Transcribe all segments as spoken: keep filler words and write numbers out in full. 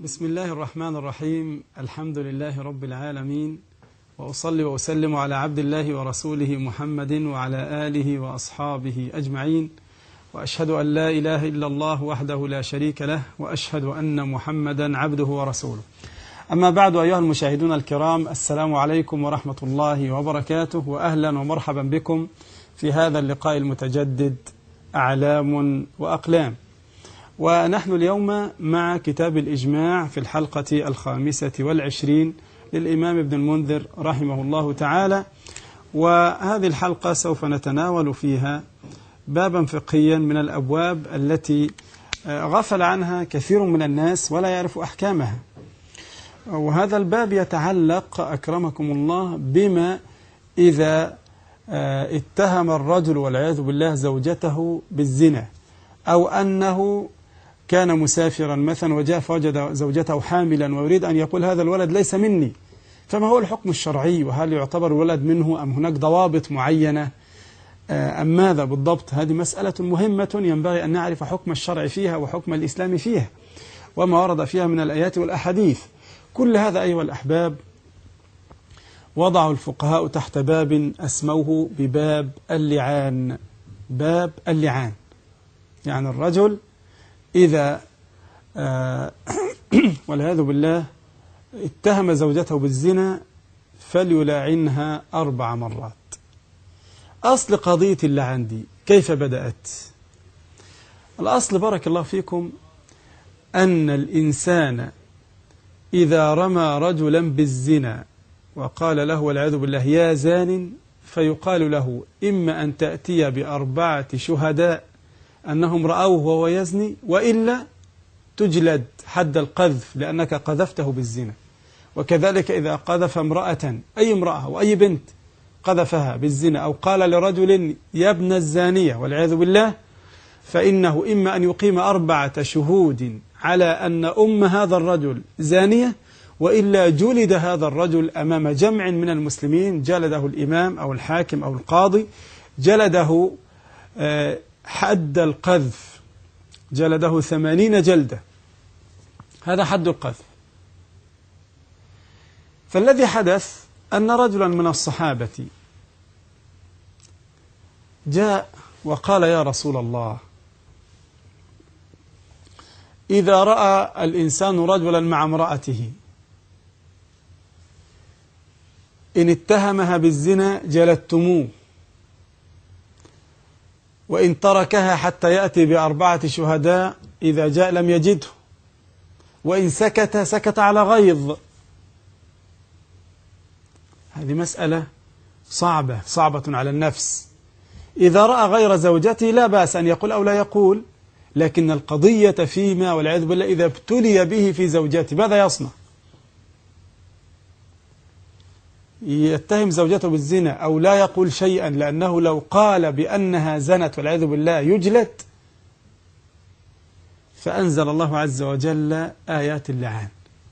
بسم الله الرحمن الرحيم. الحمد لله رب العالمين، وأصلي وأسلم على عبد الله ورسوله محمد وعلى آله وأصحابه أجمعين، وأشهد أن لا إله إلا الله وحده لا شريك له، وأشهد أن محمدا عبده ورسوله. أما بعد، أيها المشاهدون الكرام، السلام عليكم ورحمة الله وبركاته، وأهلا ومرحبا بكم في هذا اللقاء المتجدد أعلام وأقلام. ونحن اليوم مع كتاب الإجماع في الحلقة الخامسة والعشرين للإمام ابن المنذر رحمه الله تعالى. وهذه الحلقة سوف نتناول فيها بابا فقهيا من الأبواب التي غفل عنها كثير من الناس ولا يعرف أحكامها. وهذا الباب يتعلق أكرمكم الله بما إذا اتهم الرجل والعياذ بالله زوجته بالزنا، أو أنه كان مسافرا مثلا وجاء فوجد زوجته حاملا ويريد أن يقول هذا الولد ليس مني، فما هو الحكم الشرعي؟ وهل يعتبر الولد منه أم هناك ضوابط معينة أم ماذا بالضبط؟ هذه مسألة مهمة ينبغي أن نعرف حكم الشرع فيها وحكم الإسلام فيها وما ورد فيها من الآيات والأحاديث. كل هذا أيها الأحباب وضعوا الفقهاء تحت باب أسموه بباب اللعان. باب اللعان يعني الرجل إذا آه والعياذ بالله اتهم زوجته بالزنا فليلاعنها أربع مرات. أصل قضية اللعان دي كيف بدأت؟ الأصل بارك الله فيكم أن الإنسان إذا رمى رجلا بالزنا وقال له والعياذ بالله يا زان، فيقال له إما أن تأتي بأربعة شهداء أنهم رأوه وهو يزني، وإلا تجلد حد القذف لأنك قذفته بالزنا. وكذلك إذا قذف امرأة، أي امرأة وأي بنت قذفها بالزنا أو قال لرجل يا ابن الزانية والعياذ بالله، فإنه إما أن يقيم أربعة شهود على أن أم هذا الرجل زانية، وإلا جلد هذا الرجل أمام جمع من المسلمين، جلده الإمام أو الحاكم أو القاضي، جلده حد القذف، جلده ثمانين جلدة، هذا حد القذف. فالذي حدث أن رجلا من الصحابة جاء وقال يا رسول الله، إذا رأى الإنسان رجلا مع امرأته إن اتهمها بالزنا جلدتموه، وإن تركها حتى يأتي بأربعة شهداء إذا جاء لم يجده، وإن سكت سكت على غيظ. هذه مسألة صعبة صعبة على النفس. إذا رأى غير زوجته لا بأس أن يقول أو لا يقول، لكن القضية فيما والعياذ بالله إذا ابتلي به في زوجته ماذا يصنع؟ يتهم زوجته بالزنا أو لا يقول شيئا، لأنه لو قال بأنها زنت والعياذ بالله يجلد. فأنزل الله عز وجل آيات اللعان.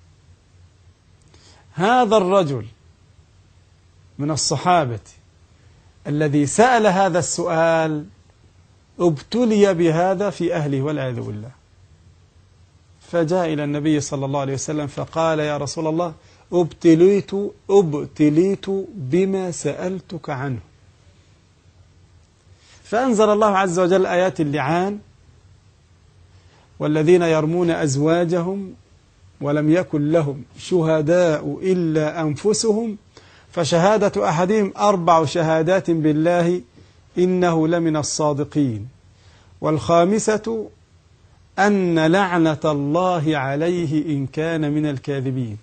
هذا الرجل من الصحابة الذي سأل هذا السؤال ابتلي بهذا في أهله والعياذ بالله، فجاء إلى النبي صلى الله عليه وسلم فقال يا رسول الله ابتليت ابتليت بما سألتك عنه. فأنزل الله عز وجل آيات اللعان: والذين يرمون أزواجهم ولم يكن لهم شهداء إلا أنفسهم فشهادة أحدهم أربع شهادات بالله إنه لمن الصادقين، والخامسة أن لعنة الله عليه إن كان من الكاذبين،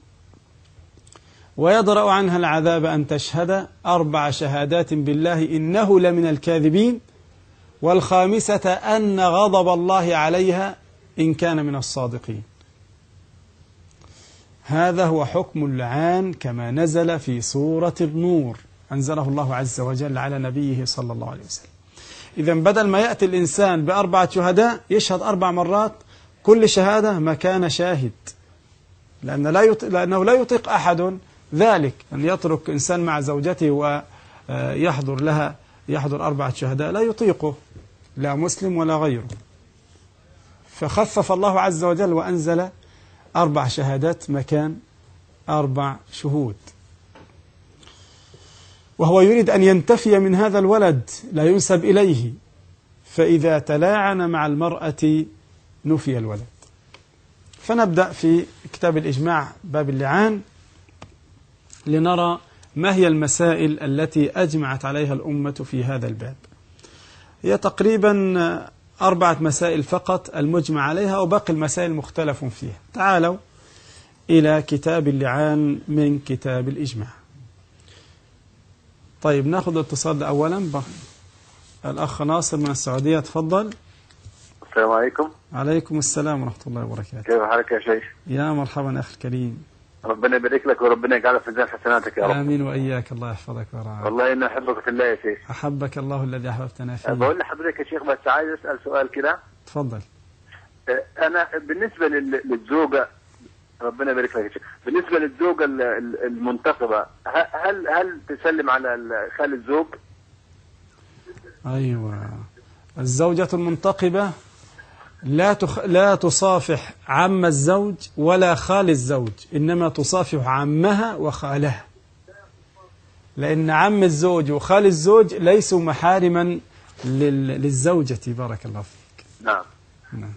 ويدرأ عنها العذاب أن تشهد أربع شهادات بالله إنه لمن الكاذبين، والخامسة أن غضب الله عليها إن كان من الصادقين. هذا هو حكم اللعان كما نزل في سورة النور، أنزله الله عز وجل على نبيه صلى الله عليه وسلم. إذن بدل ما يأتي الإنسان بأربعة شهداء يشهد أربع مرات، كل شهادة مكان شاهد، لأن لا يط... لأنه لا يطيق أحد ذلك أن يترك إنسان مع زوجته ويحضر لها يحضر أربعة شهداء، لا يطيقه لا مسلم ولا غيره. فخفف الله عز وجل وأنزل أربع شهادات مكان أربع شهود. وهو يريد أن ينتفي من هذا الولد لا ينسب إليه، فإذا تلاعن مع المرأة نفي الولد. فنبدأ في كتاب الإجماع باب اللعان لنرى ما هي المسائل التي أجمعت عليها الأمة في هذا الباب. هي تقريبا أربعة مسائل فقط المجمع عليها، وباقي المسائل مختلف فيها. تعالوا إلى كتاب اللعان من كتاب الإجماع. طيب ناخذ الاتصال أولا. الأخ ناصر من السعودية، تفضل. السلام عليكم. عليكم السلام ورحمة الله وبركاته. كيف حالك يا شيخ؟ يا مرحبا أخي الكريم. ربنا يبارك لك وربنا يجعلك في ميزان حسناتك يا رب. آمين وإياك، الله يحفظك ويرعاك. والله إني أحبك في الله يا شيخ. أحبك الله الذي أحببتنا فيه. بقول لحضرتك يا شيخ بس عايز أسأل سؤال كده. تفضل. أنا بالنسبة للزوجة، ربنا يبارك لك يا شيخ، بالنسبة للزوجة المنتقبة هل هل تسلم على خال الزوج؟ أيوة، الزوجة المنتقبة لا تخ... لا تصافح عم الزوج ولا خال الزوج، إنما تصافح عمها وخالها، لأن عم الزوج وخال الزوج ليسوا محارما لل... للزوجة. بارك الله فيك. نعم. نعم.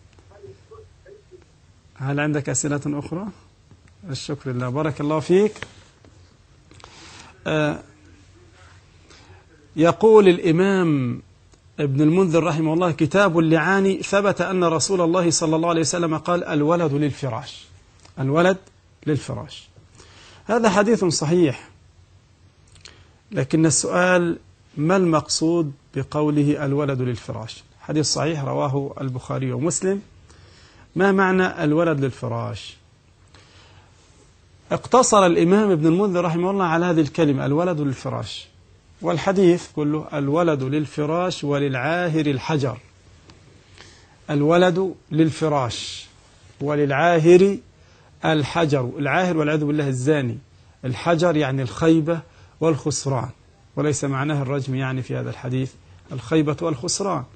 هل عندك أسئلة أخرى؟ الشكر لله، بارك الله فيك. آه يقول الإمام ابن المنذر رحمه الله: كتاب اللعان ثبت أن رسول الله صلى الله عليه وسلم قال: الولد للفراش. الولد للفراش. هذا حديث صحيح، لكن السؤال ما المقصود بقوله الولد للفراش؟ حديث صحيح رواه البخاري ومسلم. ما معنى الولد للفراش؟ اقتصر الإمام ابن المنذر رحمه الله على هذه الكلمة الولد للفراش، والحديث كله الولد للفراش وللعاهر الحجر. الولد للفراش وللعاهر الحجر. العاهر والعياذ بالله الزاني، الحجر يعني الخيبة والخسران، وليس معناه الرجم يعني في هذا الحديث الخيبة والخسران.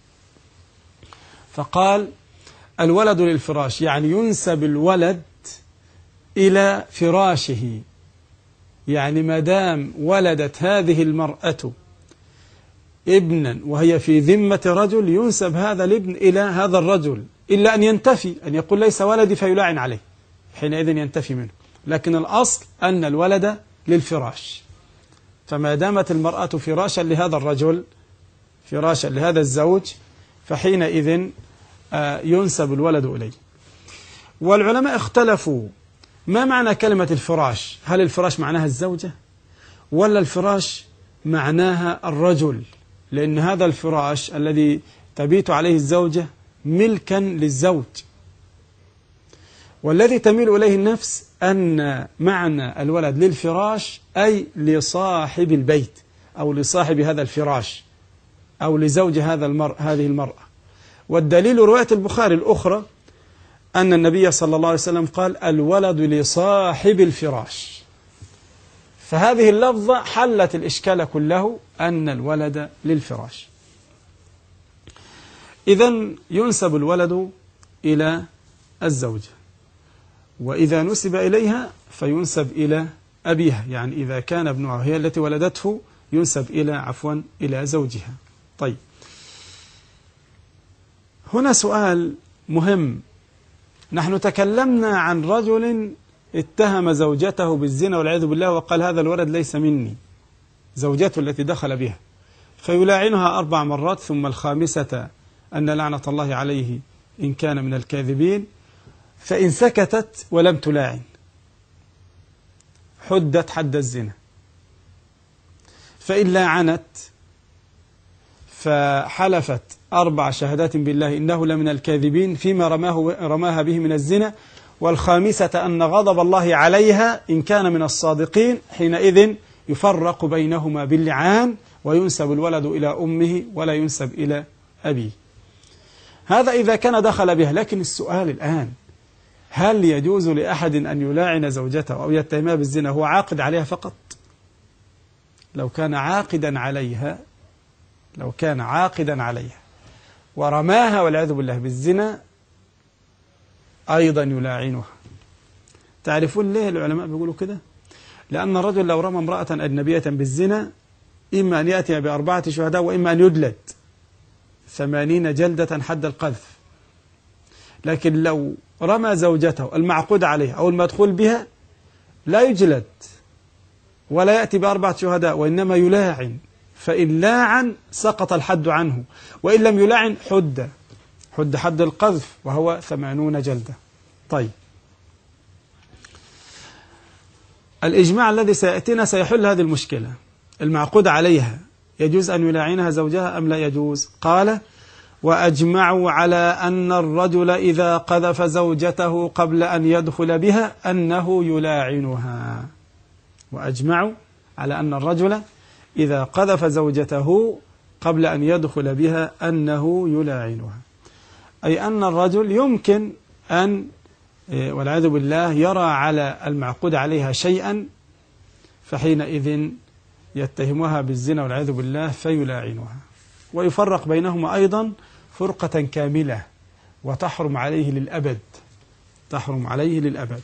فقال الولد للفراش يعني ينسب الولد إلى فراشه، يعني ما دام ولدت هذه المرأة ابنا وهي في ذمة رجل ينسب هذا الابن إلى هذا الرجل، إلا أن ينتفي، أن يقول ليس ولدي فيلاعن عليه، حينئذ ينتفي منه. لكن الأصل أن الولد للفراش، فما دامت المرأة فراشا لهذا الرجل، فراشا لهذا الزوج، فحينئذ ينسب الولد إليه. والعلماء اختلفوا ما معنى كلمة الفراش، هل الفراش معناها الزوجة ولا الفراش معناها الرجل؟ لأن هذا الفراش الذي تبيت عليه الزوجة ملكا للزوج، والذي تميل إليه النفس أن معنى الولد للفراش أي لصاحب البيت أو لصاحب هذا الفراش أو لزوج هذا المرء هذه المرأة. والدليل رواية البخاري الأخرى أن النبي صلى الله عليه وسلم قال الولد لصاحب الفراش، فهذه اللفظة حلت الإشكال كله، أن الولد للفراش. إذن ينسب الولد إلى الزوجة، وإذا نسب إليها فينسب إلى أبيها، يعني إذا كان ابنها هي التي ولدته ينسب إلى عفوا إلى زوجها. طيب، هنا سؤال مهم. نحن تكلمنا عن رجل اتهم زوجته بالزنا والعياذ بالله وقال هذا الولد ليس مني، زوجته التي دخل بها، فيلاعنها أربع مرات، ثم الخامسة أن لعنة الله عليه إن كان من الكاذبين. فإن سكتت ولم تلاعن حدت حد الزنا، فإن لاعنت فحلفت أربع شهادات بالله إنه لمن الكاذبين فيما رماه رماها به من الزنا، والخامسة أن غضب الله عليها إن كان من الصادقين، حينئذ يفرق بينهما باللعان وينسب الولد إلى أمه ولا ينسب إلى أبيه. هذا إذا كان دخل بها. لكن السؤال الآن، هل يجوز لأحد أن يلاعن زوجته أو يتهمها بالزنا هو عاقد عليها فقط؟ لو كان عاقدا عليها لو كان عاقدا عليها ورماها والعياذ بالله بالزنا، أيضا يلاعنها. تعرفون ليه العلماء بيقولوا كده؟ لأن الرجل لو رمى امرأة أجنبية بالزنا إما أن يأتي بأربعة شهداء وإما أن يجلد ثمانين جلدة حد القذف. لكن لو رمى زوجته المعقود عليها أو المدخول بها لا يجلد ولا يأتي بأربعة شهداء وإنما يلاعن، فإن لاعن سقط الحد عنه، وإن لم يلاعن حد حد حد القذف وهو ثمانون جلدة. طيب، الإجماع الذي سيأتينا سيحل هذه المشكلة. المعقود عليها يجوز أن يلاعنها زوجها أم لا يجوز؟ قال: وأجمعوا على أن الرجل إذا قذف زوجته قبل أن يدخل بها أنه يلاعنها. وأجمعوا على أن الرجل إذا قذف زوجته قبل أن يدخل بها أنه يلاعنها، أي أن الرجل يمكن أن والعياذ بالله يرى على المعقود عليها شيئا، فحينئذ يتهمها بالزنا والعياذ بالله فيلاعنها، ويفرق بينهما أيضا فرقة كاملة وتحرم عليه للأبد، تحرم عليه للأبد.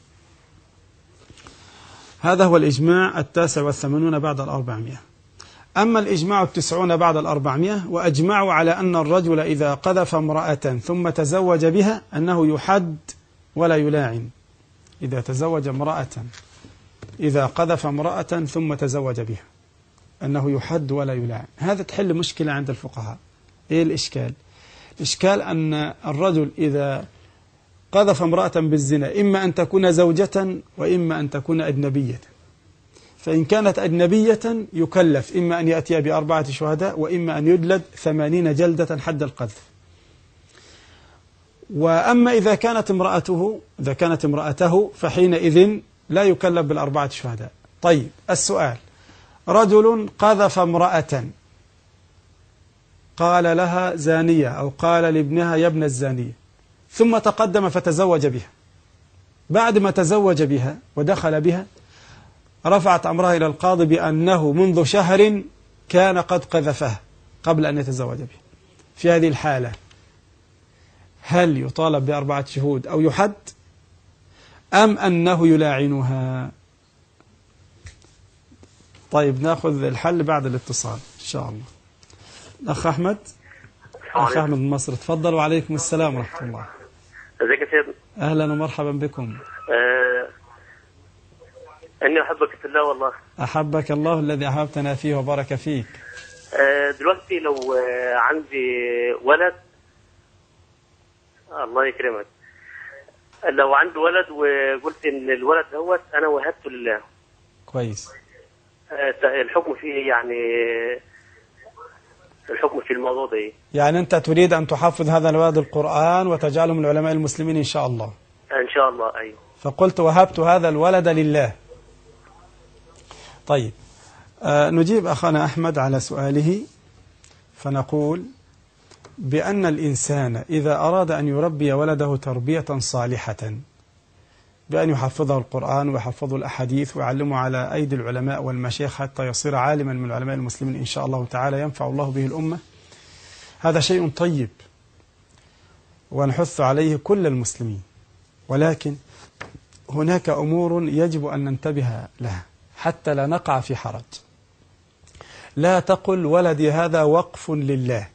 هذا هو الإجماع التاسع والثمانون بعد الأربعمائة. أما الإجماع التسعون بعد الأربعمائة: وأجمعوا على أن الرجل إذا قذف امرأة ثم تزوج بها أنه يحد ولا يلاعن. إذا تزوج امرأة إذا قذف امرأة ثم تزوج بها أنه يحد ولا يلاعن. هذا تحل مشكلة عند الفقهاء. إيه الإشكال؟ الإشكال أن الرجل إذا قذف امرأة بالزنا إما أن تكون زوجة وإما أن تكون أجنبية، فإن كانت أجنبية يكلف إما أن يأتي بأربعة شهداء وإما أن يجلد ثمانين جلدة حد القذف. وأما إذا كانت امرأته إذا كانت امرأته فحينئذ لا يكلف بالأربعة شهداء. طيب، السؤال: رجل قذف امرأة قال لها زانية أو قال لابنها يا ابن الزانية، ثم تقدم فتزوج بها. بعد ما تزوج بها ودخل بها رفعت أمرها إلى القاضي بأنه منذ شهر كان قد قذفها قبل أن يتزوج بها. في هذه الحالة هل يطالب بأربعة شهود أو يحد أم أنه يلاعنها؟ طيب، نأخذ الحل بعد الاتصال إن شاء الله. أخ أحمد أخ أحمد من مصر، تفضل. وعليكم السلام ورحمة الله. ازيك يا سيدنا؟ أهلا ومرحبا بكم. آه... أني أحبك في الله والله. أحبك الله الذي أحببتنا فيه وبارك فيك. آه دلوقتي لو آه عندي ولد، الله يكرمك، لو عندي ولد وقلت إن الولد دوت أنا وهبته لله، كويس، آه الحكم فيه يعني الحكم في الموضوع ده إيه؟ يعني أنت تريد أن تحفظ هذا الولد القرآن وتجعله من علماء المسلمين إن شاء الله. إن شاء الله، أيوه. فقلت وهبت هذا الولد لله. طيب، آه نجيب أخانا أحمد على سؤاله، فنقول بأن الإنسان إذا أراد أن يربي ولده تربية صالحة بأن يحفظه القرآن ويحفظه الأحاديث ويعلمه على أيدي العلماء والمشايخ حتى يصير عالما من علماء المسلمين إن شاء الله تعالى ينفع الله به الأمة، هذا شيء طيب ونحث عليه كل المسلمين. ولكن هناك أمور يجب أن ننتبه لها حتى لا نقع في حرج. لا تقل ولدي هذا وقف لله،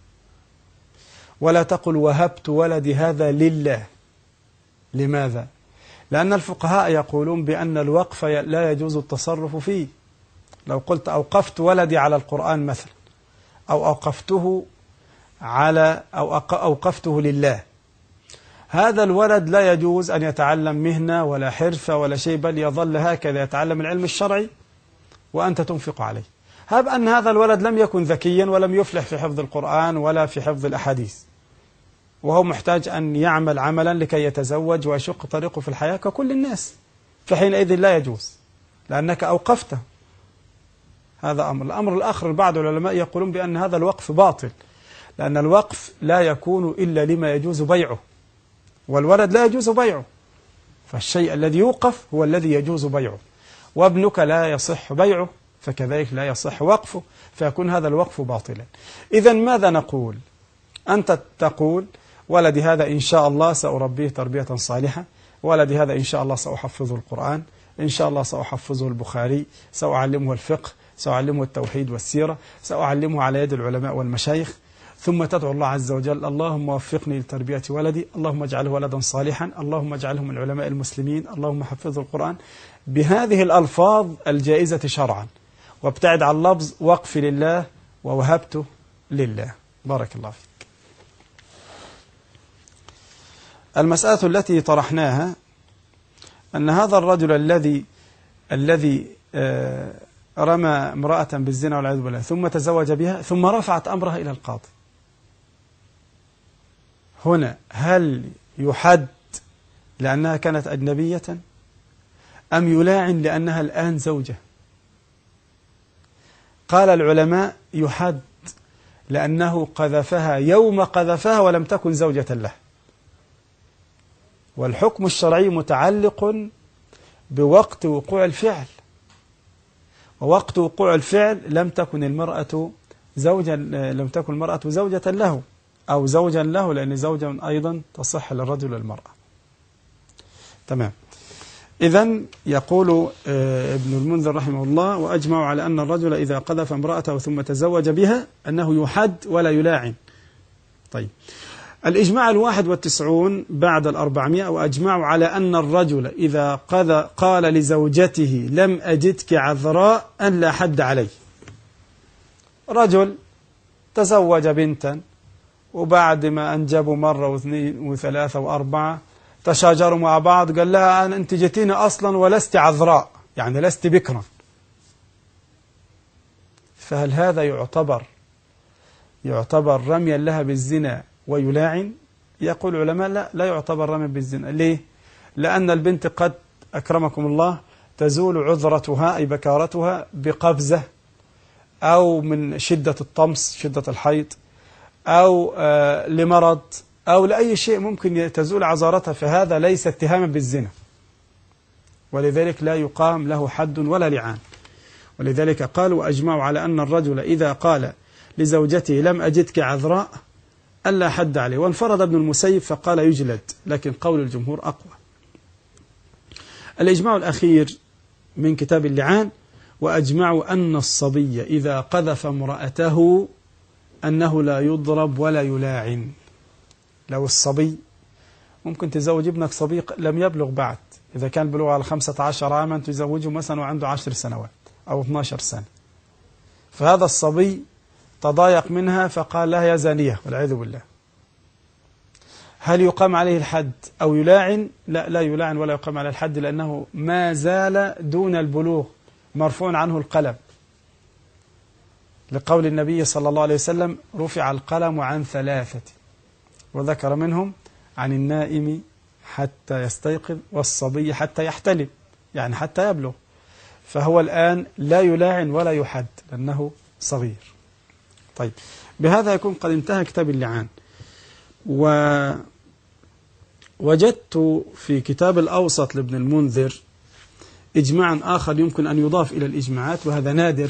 ولا تقل وهبت ولدي هذا لله. لماذا؟ لأن الفقهاء يقولون بأن الوقف لا يجوز التصرف فيه. لو قلت أوقفت ولدي على القرآن مثلا، أو أوقفته على أو أوقفته لله، هذا الولد لا يجوز أن يتعلم مهنة ولا حرفة ولا شيء، بل يظل هكذا يتعلم العلم الشرعي وأنت تنفق عليه. هب أن هذا الولد لم يكن ذكيا ولم يفلح في حفظ القرآن ولا في حفظ الأحاديث، وهو محتاج أن يعمل عملا لكي يتزوج ويشق طريقه في الحياة ككل الناس، فحينئذ لا يجوز لأنك أوقفته. هذا أمر. الأمر الآخر، بعض العلماء يقولون بأن هذا الوقف باطل، لأن الوقف لا يكون إلا لما يجوز بيعه، والولد لا يجوز بيعه، فالشيء الذي يوقف هو الذي يجوز بيعه، وابنك لا يصح بيعه فكذلك لا يصح وقفه، فيكون هذا الوقف باطلا. إذن ماذا نقول؟ أنت تقول ولدي هذا إن شاء الله سأربيه تربية صالحة، ولدي هذا إن شاء الله سأحفظه القرآن، إن شاء الله سأحفظه البخاري، سأعلمه الفقه، سأعلمه التوحيد والسيرة، سأعلمه على يد العلماء والمشايخ. ثم تدعو الله عز وجل: اللهم وفقني لتربية ولدي، اللهم اجعله ولدا صالحا، اللهم اجعله من علماء المسلمين، اللهم حفظه القرآن، بهذه الألفاظ الجائزة شرعا، وابتعد عن لفظ وقف لله ووهبته لله. بارك الله فيك. المسألة التي طرحناها أن هذا الرجل الذي الذي رمى امرأة بالزنا والعياذ بالله ثم تزوج بها ثم رفعت أمرها إلى القاضي، هنا هل يحد لأنها كانت أجنبية أم يلاعن لأنها الآن زوجة؟ قال العلماء يحد لأنه قذفها يوم قذفها ولم تكن زوجة له، والحكم الشرعي متعلق بوقت وقوع الفعل، ووقت وقوع الفعل لم تكن المرأة زوجا لم تكن المرأة زوجة له أو زوجا له، لأن زوجا أيضا تصح للرجل والمرأة. تمام. إذن يقول ابن المنذر رحمه الله: وأجمعوا على أن الرجل إذا قذف امرأته ثم تزوج بها أنه يحد ولا يلاعن. طيب، الإجماع الواحد والتسعون بعد الأربعمائة: وأجمعوا على أن الرجل إذا قال لزوجته لم أجدك عذراء أن لا حد عليه. رجل تزوج بنتا وبعد ما أنجبوا مرة واثنين وثلاثة وأربعة تشاجروا مع بعض، قال لها: أنا أنت جتيني أصلا ولست عذراء، يعني لست بكرا. فهل هذا يعتبر يعتبر رميا لها بالزنا ويلاعن؟ يقول العلماء: لا لا يعتبر رميا بالزنا. ليه؟ لأن البنت قد أكرمكم الله تزول عذرتها أي بكارتها بقفزة أو من شدة الطمس شدة الحيض أو آه لمرض أو لأي شيء ممكن تزول عذارتها، فهذا ليس اتهاما بالزنا، ولذلك لا يقام له حد ولا لعان. ولذلك قالوا: وأجمعوا على أن الرجل إذا قال لزوجته لم أجدك عذراء ألا حد عليه. وانفرد ابن المسيب فقال يجلد، لكن قول الجمهور أقوى. الإجماع الأخير من كتاب اللعان: وأجمعوا أن الصبي إذا قذف امرأته أنه لا يضرب ولا يلاعن. لو الصبي ممكن تزوج ابنك صبي لم يبلغ بعد، إذا كان بلغ على خمسة عشر عاما تزوجه مثلا وعنده عشر سنوات أو اثناشر سنة، فهذا الصبي تضايق منها فقال لها يا زانية والعياذ بالله. هل يقام عليه الحد أو يلاعن؟ لا لا يلاعن ولا يقام عليه الحد، لأنه ما زال دون البلوغ، مرفوع عنه القلم، لقول النبي صلى الله عليه وسلم: رفع القلم عن ثلاثة، وذكر منهم عن النائم حتى يستيقظ والصبي حتى يحتلم، يعني حتى يبلغ. فهو الآن لا يلاعن ولا يحد لأنه صغير. طيب، بهذا يكون قد انتهى كتاب اللعان. ووجدت في كتاب الأوسط لابن المنذر إجماعا آخر يمكن أن يضاف إلى الإجماعات، وهذا نادر.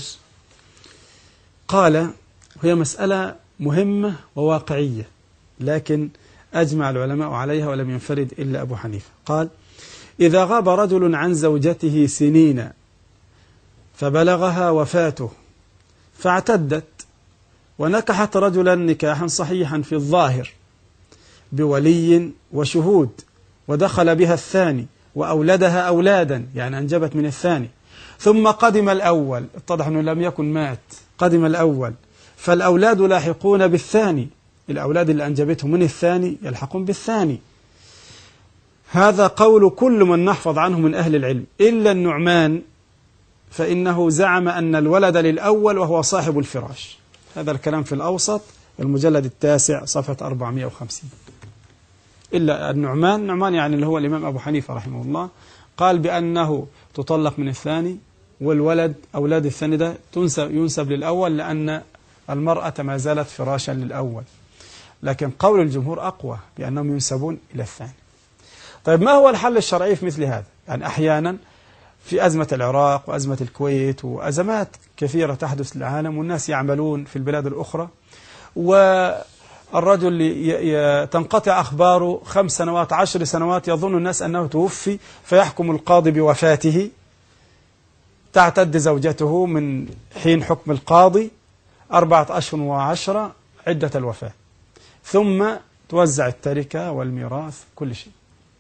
قال: هي مسألة مهمة وواقعية، لكن أجمع العلماء عليها ولم ينفرد إلا أبو حنيفة. قال: إذا غاب رجل عن زوجته سنين فبلغها وفاته فاعتدت ونكحت رجلا نكاحا صحيحا في الظاهر بولي وشهود، ودخل بها الثاني وأولدها أولادا، يعني أنجبت من الثاني، ثم قدم الأول، اتضح أنه لم يكن مات، قدم الأول، فالأولاد لاحقون بالثاني، الأولاد اللي أنجبته من الثاني يلحقون بالثاني. هذا قول كل من نحفظ عنه من أهل العلم إلا النعمان، فإنه زعم أن الولد للأول وهو صاحب الفراش. هذا الكلام في الأوسط المجلد التاسع صفحة أربعمائة وخمسين. إلا النعمان، النعمان يعني اللي هو الإمام أبو حنيفة رحمه الله، قال بأنه تطلق من الثاني، والولد أولاد الثاني ده تنسب ينسب للأول لأن المرأة ما زالت فراشا للأول. لكن قول الجمهور أقوى بأنهم ينسبون إلى الثاني. طيب، ما هو الحل الشرعي في مثل هذا؟ يعني أحيانا في أزمة العراق وأزمة الكويت وأزمات كثيرة تحدث للعالم، والناس يعملون في البلاد الأخرى، الرجل ي... ي... تنقطع أخباره خمس سنوات عشر سنوات، يظن الناس أنه توفي، فيحكم القاضي بوفاته، تعتد زوجته من حين حكم القاضي أربعة أشهر وعشرة عدة الوفاة، ثم توزع التركة والميراث كل شيء،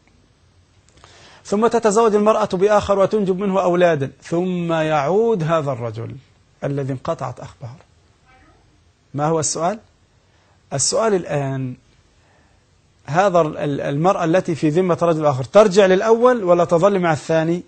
ثم تتزوج المرأة بآخر وتنجب منه أولادا، ثم يعود هذا الرجل الذي انقطعت أخباره. ما هو السؤال؟ السؤال الآن، هذا المرأة التي في ذمة رجل آخر ترجع للأول ولا تظل مع الثاني؟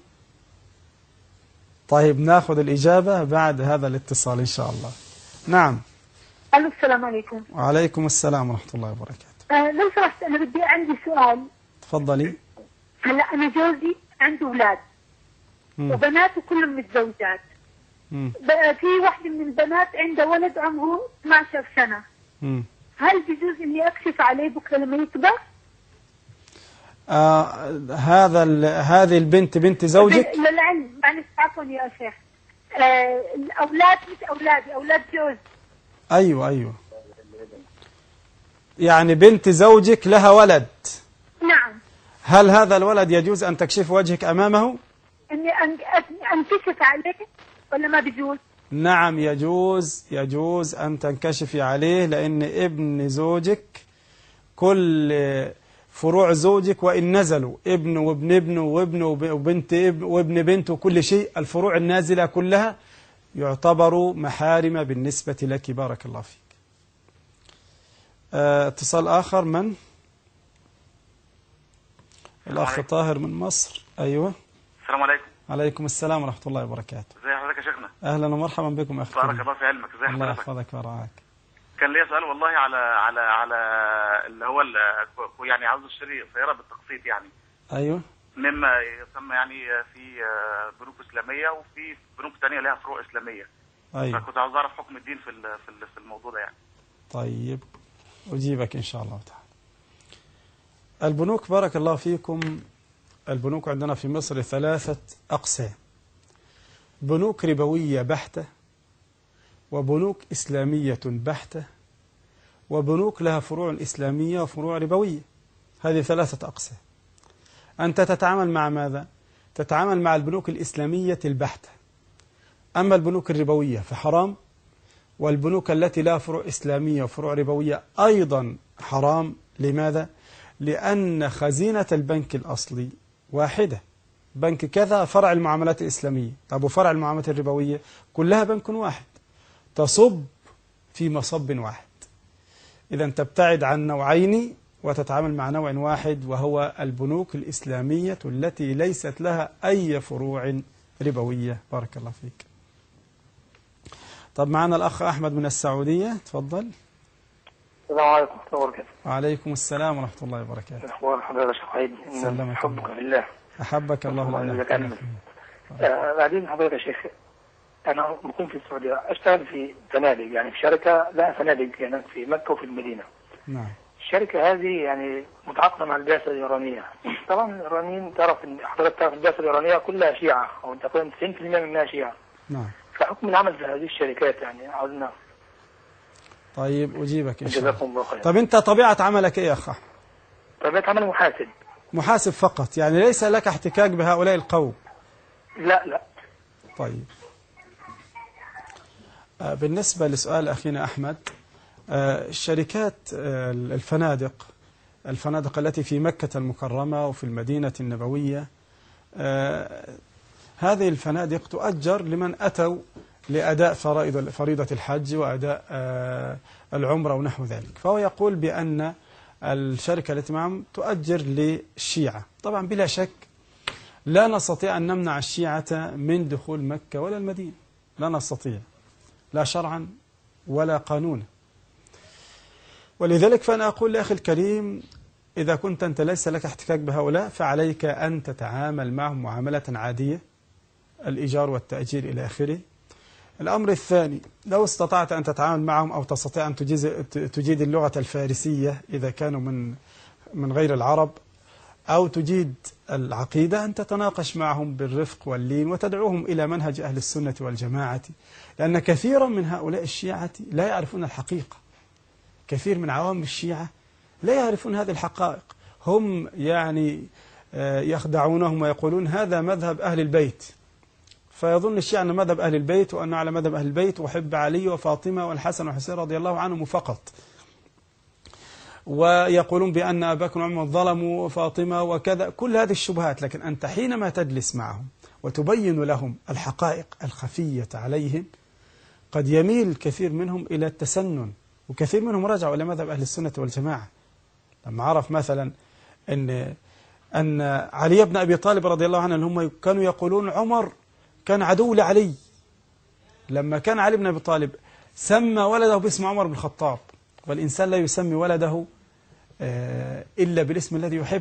طيب ناخذ الإجابة بعد هذا الاتصال إن شاء الله. نعم. ألو السلام عليكم. وعليكم السلام ورحمة الله وبركاته. أه لو سمحت أنا بدي عندي سؤال. تفضلي. هلا أنا جوزي عنده أولاد وبناته كلهم متزوجات. بقى في واحدة من البنات عندها ولد عمره اثني عشر سنة. مم. هل بيجوز إني أكشف عليه بكرة لما يكبر؟ آه هذا هذه البنت بنت زوجك؟ للعلم معلش عفوا يا شيخ، آه الأولاد مش أولادي، أولاد جوز. أيوة أيوة، يعني بنت زوجك لها ولد. نعم. هل هذا الولد يجوز أن تكشف وجهك أمامه؟ إني أنكشف عليه ولا ما بيجوز؟ نعم يجوز، يجوز أن تنكشفي عليه، لأن ابن زوجك كل فروع زوجك وإن نزلوا ابن وابن ابن وابن وبنت ابن وابن بنت وكل شيء، الفروع النازلة كلها يعتبروا محارم بالنسبة لك. بارك الله فيك. اه اتصال آخر، من؟ الأخ طاهر من مصر. أيوة. السلام عليكم. عليكم السلام ورحمة الله وبركاته. ازي حضرتك يا شيخنا؟ أهلا ومرحبا بكم أخي. بارك الله في علمك. ازي حضرتك؟ الله يحفظك ورعاك. كان ليا سؤال والله على على على اللي هو يعني عاوز اشتري سيارة بالتقسيط يعني. أيوه. مما يسمى يعني في بنوك إسلامية وفي بنوك ثانية لها فروع إسلامية. أيوه. فكنت عاوز أعرف حكم الدين في في الموضوع ده يعني. طيب أجيبك إن شاء الله تعالى. البنوك بارك الله فيكم، البنوك عندنا في مصر ثلاثة أقسام: بنوك ربوية بحتة، وبنوك إسلامية بحتة، وبنوك لها فروع إسلامية وفروع ربوية. هذه ثلاثة أقسام. أنت تتعامل مع ماذا؟ تتعامل مع البنوك الإسلامية البحتة. أما البنوك الربوية فحرام، والبنوك التي لا فروع إسلامية وفروع ربوية أيضا حرام. لماذا؟ لأن خزينة البنك الأصلي واحدة، بنك كذا فرع المعاملات الإسلامية، طب وفرع المعاملات الربوية كلها بنك واحد، تصب في مصب واحد. إذا تبتعد عن نوعين وتتعامل مع نوع واحد، وهو البنوك الإسلامية التي ليست لها أي فروع ربوية. بارك الله فيك. طب معنا الأخ أحمد من السعودية، تفضل. السلام عليكم ورحمة الله وبركاته. وعليكم السلام ورحمة الله وبركاته. أخبار حضرتك يا شيخ عيد؟ سلمك حبك لله. أحبك الله لله. آه بعدين حضرتك يا شيخ، أنا بكون في السعودية أشتغل في فنادق، يعني في شركة لها فنادق يعني في مكة وفي المدينة. نعم. الشركة هذه يعني متعاقدة مع البعثة الإيرانية. طبعا الإيرانيين تعرف إن حضرتك تعرف البعثة الإيرانية كلها شيعة، أو تقريبا تسعين بالمئة منها شيعة. نعم. فحكم العمل في هذه الشركات يعني عاوزنا. طيب أجيبك إن شاء الله. جزاكم الله خير. طب أنت طبيعة عملك إيه يا أخ؟ طبيعة عمل محاسب. محاسب فقط، يعني ليس لك احتكاك بهؤلاء القوم؟ لا لا. طيب. بالنسبة لسؤال أخينا أحمد، الشركات الفنادق الفنادق التي في مكة المكرمة وفي المدينة النبوية، هذه الفنادق تؤجر لمن أتوا لأداء فرائض فريضة الحج وأداء العمرة ونحو ذلك. فهو يقول بأن الشركة التي معهم تؤجر للشيعة. طبعا بلا شك لا نستطيع أن نمنع الشيعة من دخول مكة ولا المدينة، لا نستطيع، لا شرعا ولا قانونا. ولذلك فأنا أقول لأخي الكريم، إذا كنت أنت ليس لك احتكاك بهؤلاء فعليك أن تتعامل معهم معاملة عادية، الإيجار والتأجير إلى آخره. الأمر الثاني، لو استطعت أن تتعامل معهم أو تستطيع أن تجيد اللغة الفارسية إذا كانوا من من غير العرب، أو تجيد العقيدة، أن تتناقش معهم بالرفق واللين وتدعوهم إلى منهج أهل السنة والجماعة، لأن كثيرا من هؤلاء الشيعة لا يعرفون الحقيقة، كثير من عوام الشيعة لا يعرفون هذه الحقائق، هم يعني يخدعونهم ويقولون هذا مذهب أهل البيت، فيظن الشيعة أن مذهب أهل البيت وأنه على مذهب أهل البيت وحب علي وفاطمة والحسن والحسين رضي الله عنهم فقط، ويقولون بأن أبا بكر وعمر ظلموا فاطمة وكذا، كل هذه الشبهات. لكن أنت حينما تجلس معهم وتبين لهم الحقائق الخفية عليهم قد يميل كثير منهم إلى التسنن، وكثير منهم رجعوا إلى مذهب أهل السنة والجماعة لما عرف مثلا أن أن علي بن أبي طالب رضي الله عنه هم كانوا يقولون عمر كان عدو لعلي، لما كان علي بن أبي طالب سمى ولده باسم عمر بن الخطاب، والإنسان لا يسمي ولده إلا بالاسم الذي يحب.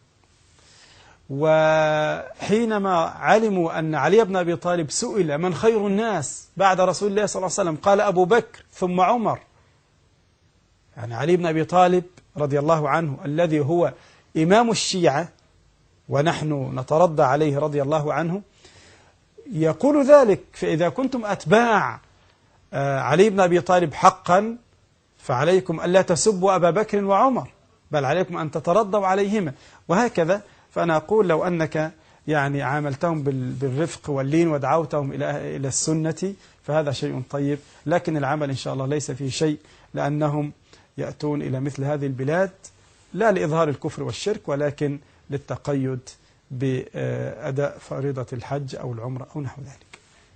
وحينما علموا أن علي بن أبي طالب سئل من خير الناس بعد رسول الله صلى الله عليه وسلم قال أبو بكر ثم عمر، يعني علي بن أبي طالب رضي الله عنه الذي هو إمام الشيعة ونحن نترضى عليه رضي الله عنه يقول ذلك. فإذا كنتم أتباع علي بن أبي طالب حقا فعليكم ألا تسبوا أبا بكر وعمر، بل عليكم أن تترضوا عليهما، وهكذا. فأنا أقول لو أنك يعني عاملتهم بالرفق واللين ودعوتهم إلى إلى السنة فهذا شيء طيب، لكن العمل إن شاء الله ليس فيه شيء، لأنهم يأتون إلى مثل هذه البلاد لا لإظهار الكفر والشرك ولكن للتقيد بأداء فريضة الحج أو العمرة أو نحو ذلك.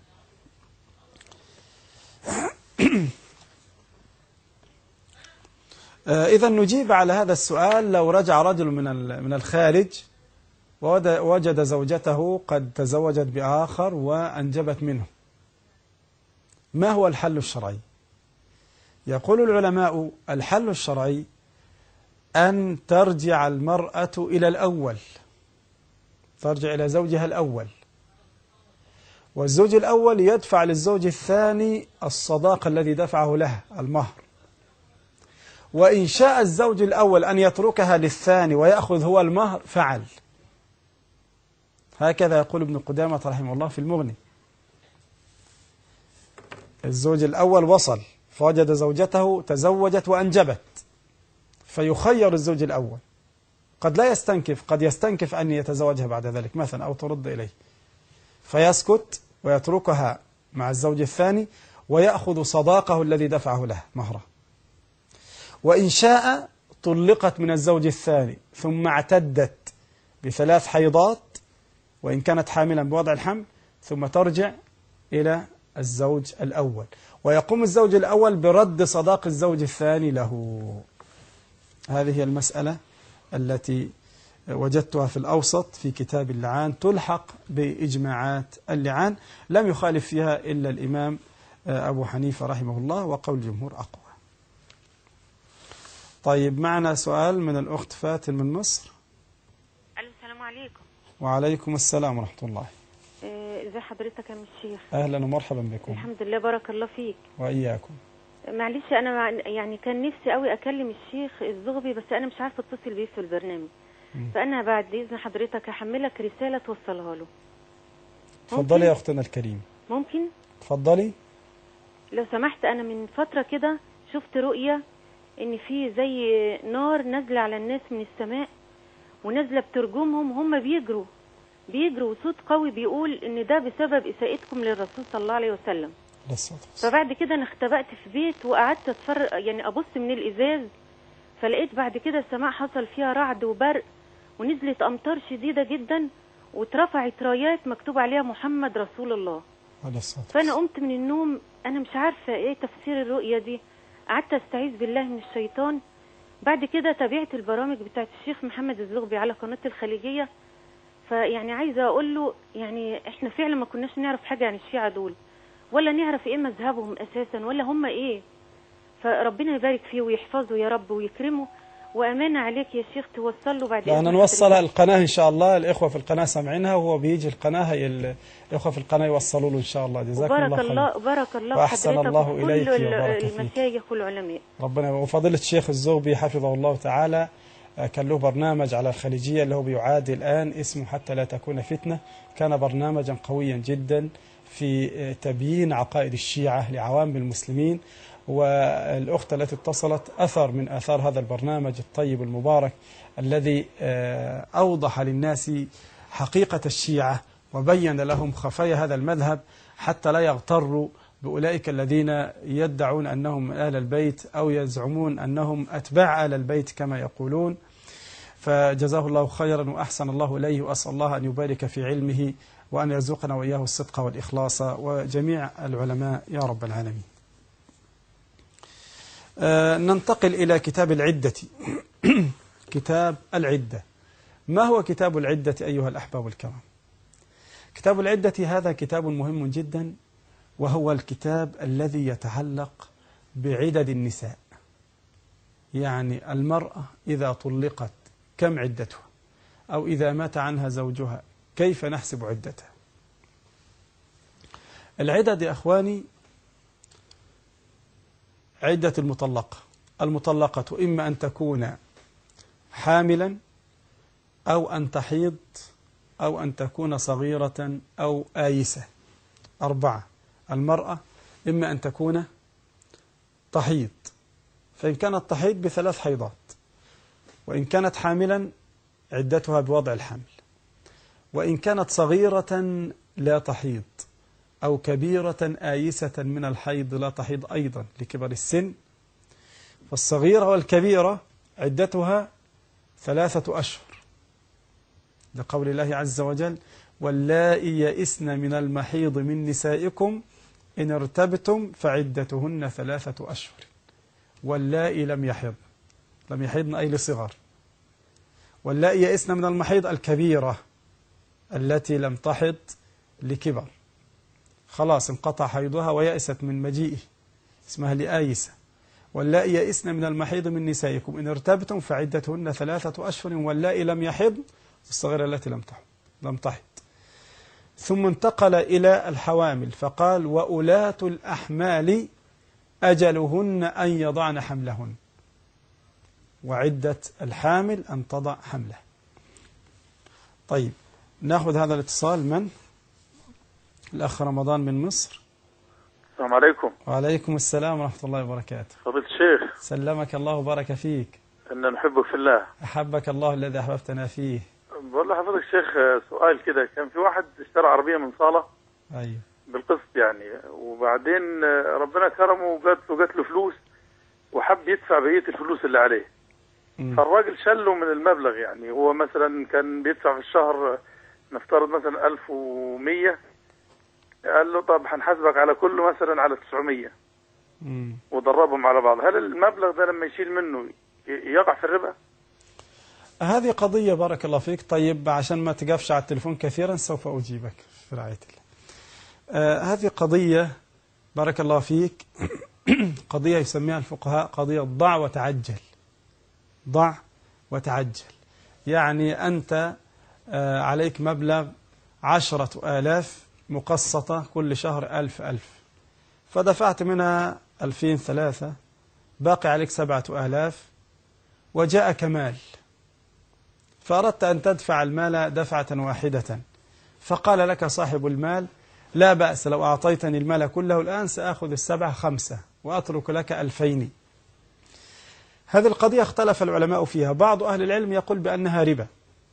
إذا نجيب على هذا السؤال: لو رجع رجل من من الخارج ووجد زوجته قد تزوجت بآخر وأنجبت منه، ما هو الحل الشرعي؟ يقول العلماء: الحل الشرعي أن ترجع المرأة إلى الأول، ترجع إلى زوجها الأول، والزوج الأول يدفع للزوج الثاني الصداق الذي دفعه لها المهر، وإن شاء الزوج الأول أن يتركها للثاني ويأخذ هو المهر فعل. هكذا يقول ابن قدامة رحمه الله في المغني. الزوج الأول وصل فوجد زوجته تزوجت وأنجبت، فيخير الزوج الأول، قد لا يستنكف، قد يستنكف أن يتزوجها بعد ذلك مثلا أو ترد إليه، فيسكت ويتركها مع الزوج الثاني ويأخذ صداقه الذي دفعه له مهره. وإن شاء طلقت من الزوج الثاني ثم اعتدت بثلاث حيضات وإن كانت حاملا بوضع الحمل، ثم ترجع إلى الزوج الأول، ويقوم الزوج الأول برد صداق الزوج الثاني له. هذه هي المسألة التي وجدتها في الأوسط في كتاب اللعان، تلحق بإجماعات اللعان، لم يخالف فيها إلا الإمام أبو حنيفة رحمه الله، وقول الجمهور أقوى. طيب، معنا سؤال من الأخت فاتن من مصر. السلام عليكم. وعليكم السلام ورحمة الله. ازي حضرتك يا الشيخ؟ أهلا ومرحبا بكم. الحمد لله، بارك الله فيك. وإياكم. معلش أنا يعني كان نفسي قوي أكلم الشيخ الزغبي، بس أنا مش عارفة أتصل بيه في البرنامج، م. فأنا بعد إذن حضرتك هحملك رسالة توصلها له. تفضلي يا أختنا الكريم. ممكن؟ تفضلي. لو سمحت، أنا من فترة كده شفت رؤية إن في زي نار نازلة على الناس من السماء، ونازلة بترجمهم، هم بيجروا بيجروا وصوت قوي بيقول إن ده بسبب إساءتكم للرسول صلى الله عليه وسلم. فبعد كده أنا اختبأت في بيت وقعدت أتفرج، يعني أبص من الإزاز، فلقيت بعد كده السماء حصل فيها رعد وبرق، ونزلت أمطار شديدة جدا، واترفعت رايات مكتوب عليها محمد رسول الله. فأنا قمت من النوم أنا مش عارفة إيه تفسير الرؤية دي، قعدت أستعيذ بالله من الشيطان. بعد كده تابعت البرامج بتاعت الشيخ محمد الزغبي على قناة الخليجية، فيعني عايزة أقول له يعني إحنا فعلا ما كناش نعرف حاجة عن الشيعة دول، ولا نعرف إيه مذهبهم أساسا، ولا هم إيه. فربنا يبارك فيه ويحفظه يا رب ويكرمه، وأمانة عليك يا شيخ توصل له بعد. أنا نوصلها القناة إن شاء الله، الإخوة في القناة سامعينها، وهو بيجي القناة الإخوة في القناة يوصلوا له إن شاء الله. جزاكم الله خير. بارك الله بارك الله وأحسن الله إليك وبارك فيك. المشايخ والعلماء. ربنا. وفضيلة الشيخ الزغبي حفظه الله تعالى كان له برنامج على الخليجية اللي هو بيعاد الآن، اسمه حتى لا تكون فتنة، كان برنامجا قويا جدا في تبيين عقائد الشيعة لعوام المسلمين، والأخت التي اتصلت أثر من آثار هذا البرنامج الطيب المبارك الذي أوضح للناس حقيقة الشيعة وبين لهم خفايا هذا المذهب حتى لا يغتروا بأولئك الذين يدعون أنهم آل البيت أو يزعمون أنهم أتباع آل البيت كما يقولون. فجزاه الله خيرا وأحسن الله إليه، وأسأل الله أن يبارك في علمه وأن يرزقنا وإياه الصدق والإخلاص وجميع العلماء يا رب العالمين. آه ننتقل إلى كتاب العدة. كتاب العدة. ما هو كتاب العدة أيها الأحباب الكرام؟ كتاب العدة هذا كتاب مهم جدا، وهو الكتاب الذي يتعلق بعدد النساء. يعني المرأة إذا طلقت كم عدتها، أو إذا مات عنها زوجها كيف نحسب عدتها. العدد يا أخواني عدة المطلقة. المطلقة إما أن تكون حاملا أو أن تحيض أو أن تكون صغيرة أو آيسة. أربعة. المرأة إما أن تكون تحيض، فإن كانت تحيض بثلاث حيضات، وإن كانت حاملا عدتها بوضع الحمل، وإن كانت صغيرة لا تحيض أو كبيرة آيسة من الحيض لا تحيض أيضا لكبر السن، فالصغيرة والكبيرة عدتها ثلاثة أشهر لقول الله عز وجل: واللائي يئسن من المحيض من نسائكم إن ارتبتم فعدتهن ثلاثة أشهر. واللائي لم يحض، لم يحضن أي لصغر. واللائي يئسن من المحيض الكبيرة التي لم تحض لكبر، خلاص انقطع حيضها ويأست من مجيئه، اسمها لآيسة. واللائي يئسن من المحيض من نسائكم إن ارتبتم فعدتهن ثلاثة أشهر واللائي لم يحض، الصغيرة التي لم تحض لم تحض. ثم انتقل إلى الحوامل فقال: وأولاة الأحمال أجلهن أن يضعن حملهن. وعدة الحامل أن تضع حمله. طيب نأخذ هذا الاتصال. من؟ الأخ رمضان من مصر. السلام عليكم. وعليكم السلام ورحمة الله وبركاته. فضيلة الشيخ، سلمك الله وبارك فيك. إن نحبك في الله. أحبك الله الذي أحببتنا فيه. بقول لحضرتك الشيخ سؤال كده، كان في واحد اشترى عربية من صالة. أيوه. بالقسط يعني، وبعدين ربنا كرمه وجات له جات له فلوس وحب يدفع بقية الفلوس اللي عليه. م. فالراجل شله من المبلغ، يعني هو مثلا كان بيدفع في الشهر نفترض مثلا ألف ومية، قال له طب هنحاسبك على كله مثلا على تسعمية وضربهم على بعض. هل المبلغ ده لما يشيل منه يقع في الربا؟ هذه قضية بارك الله فيك. طيب عشان ما تقفش على التليفون كثيرا سوف أجيبك في رعاية الله. آه هذه قضية بارك الله فيك قضية يسميها الفقهاء قضية ضع وتعجل. ضع وتعجل يعني أنت آه عليك مبلغ عشرة آلاف مقسطة كل شهر ألف ألف، فدفعت منها ألفين ثلاثة، باقي عليك سبعة آلاف، وجاء كمال، فأردت أن تدفع المال دفعة واحدة، فقال لك صاحب المال: لا بأس، لو أعطيتني المال كله الآن سأخذ السبعة خمسة وأترك لك ألفين. هذه القضية اختلف العلماء فيها. بعض أهل العلم يقول بأنها ربا،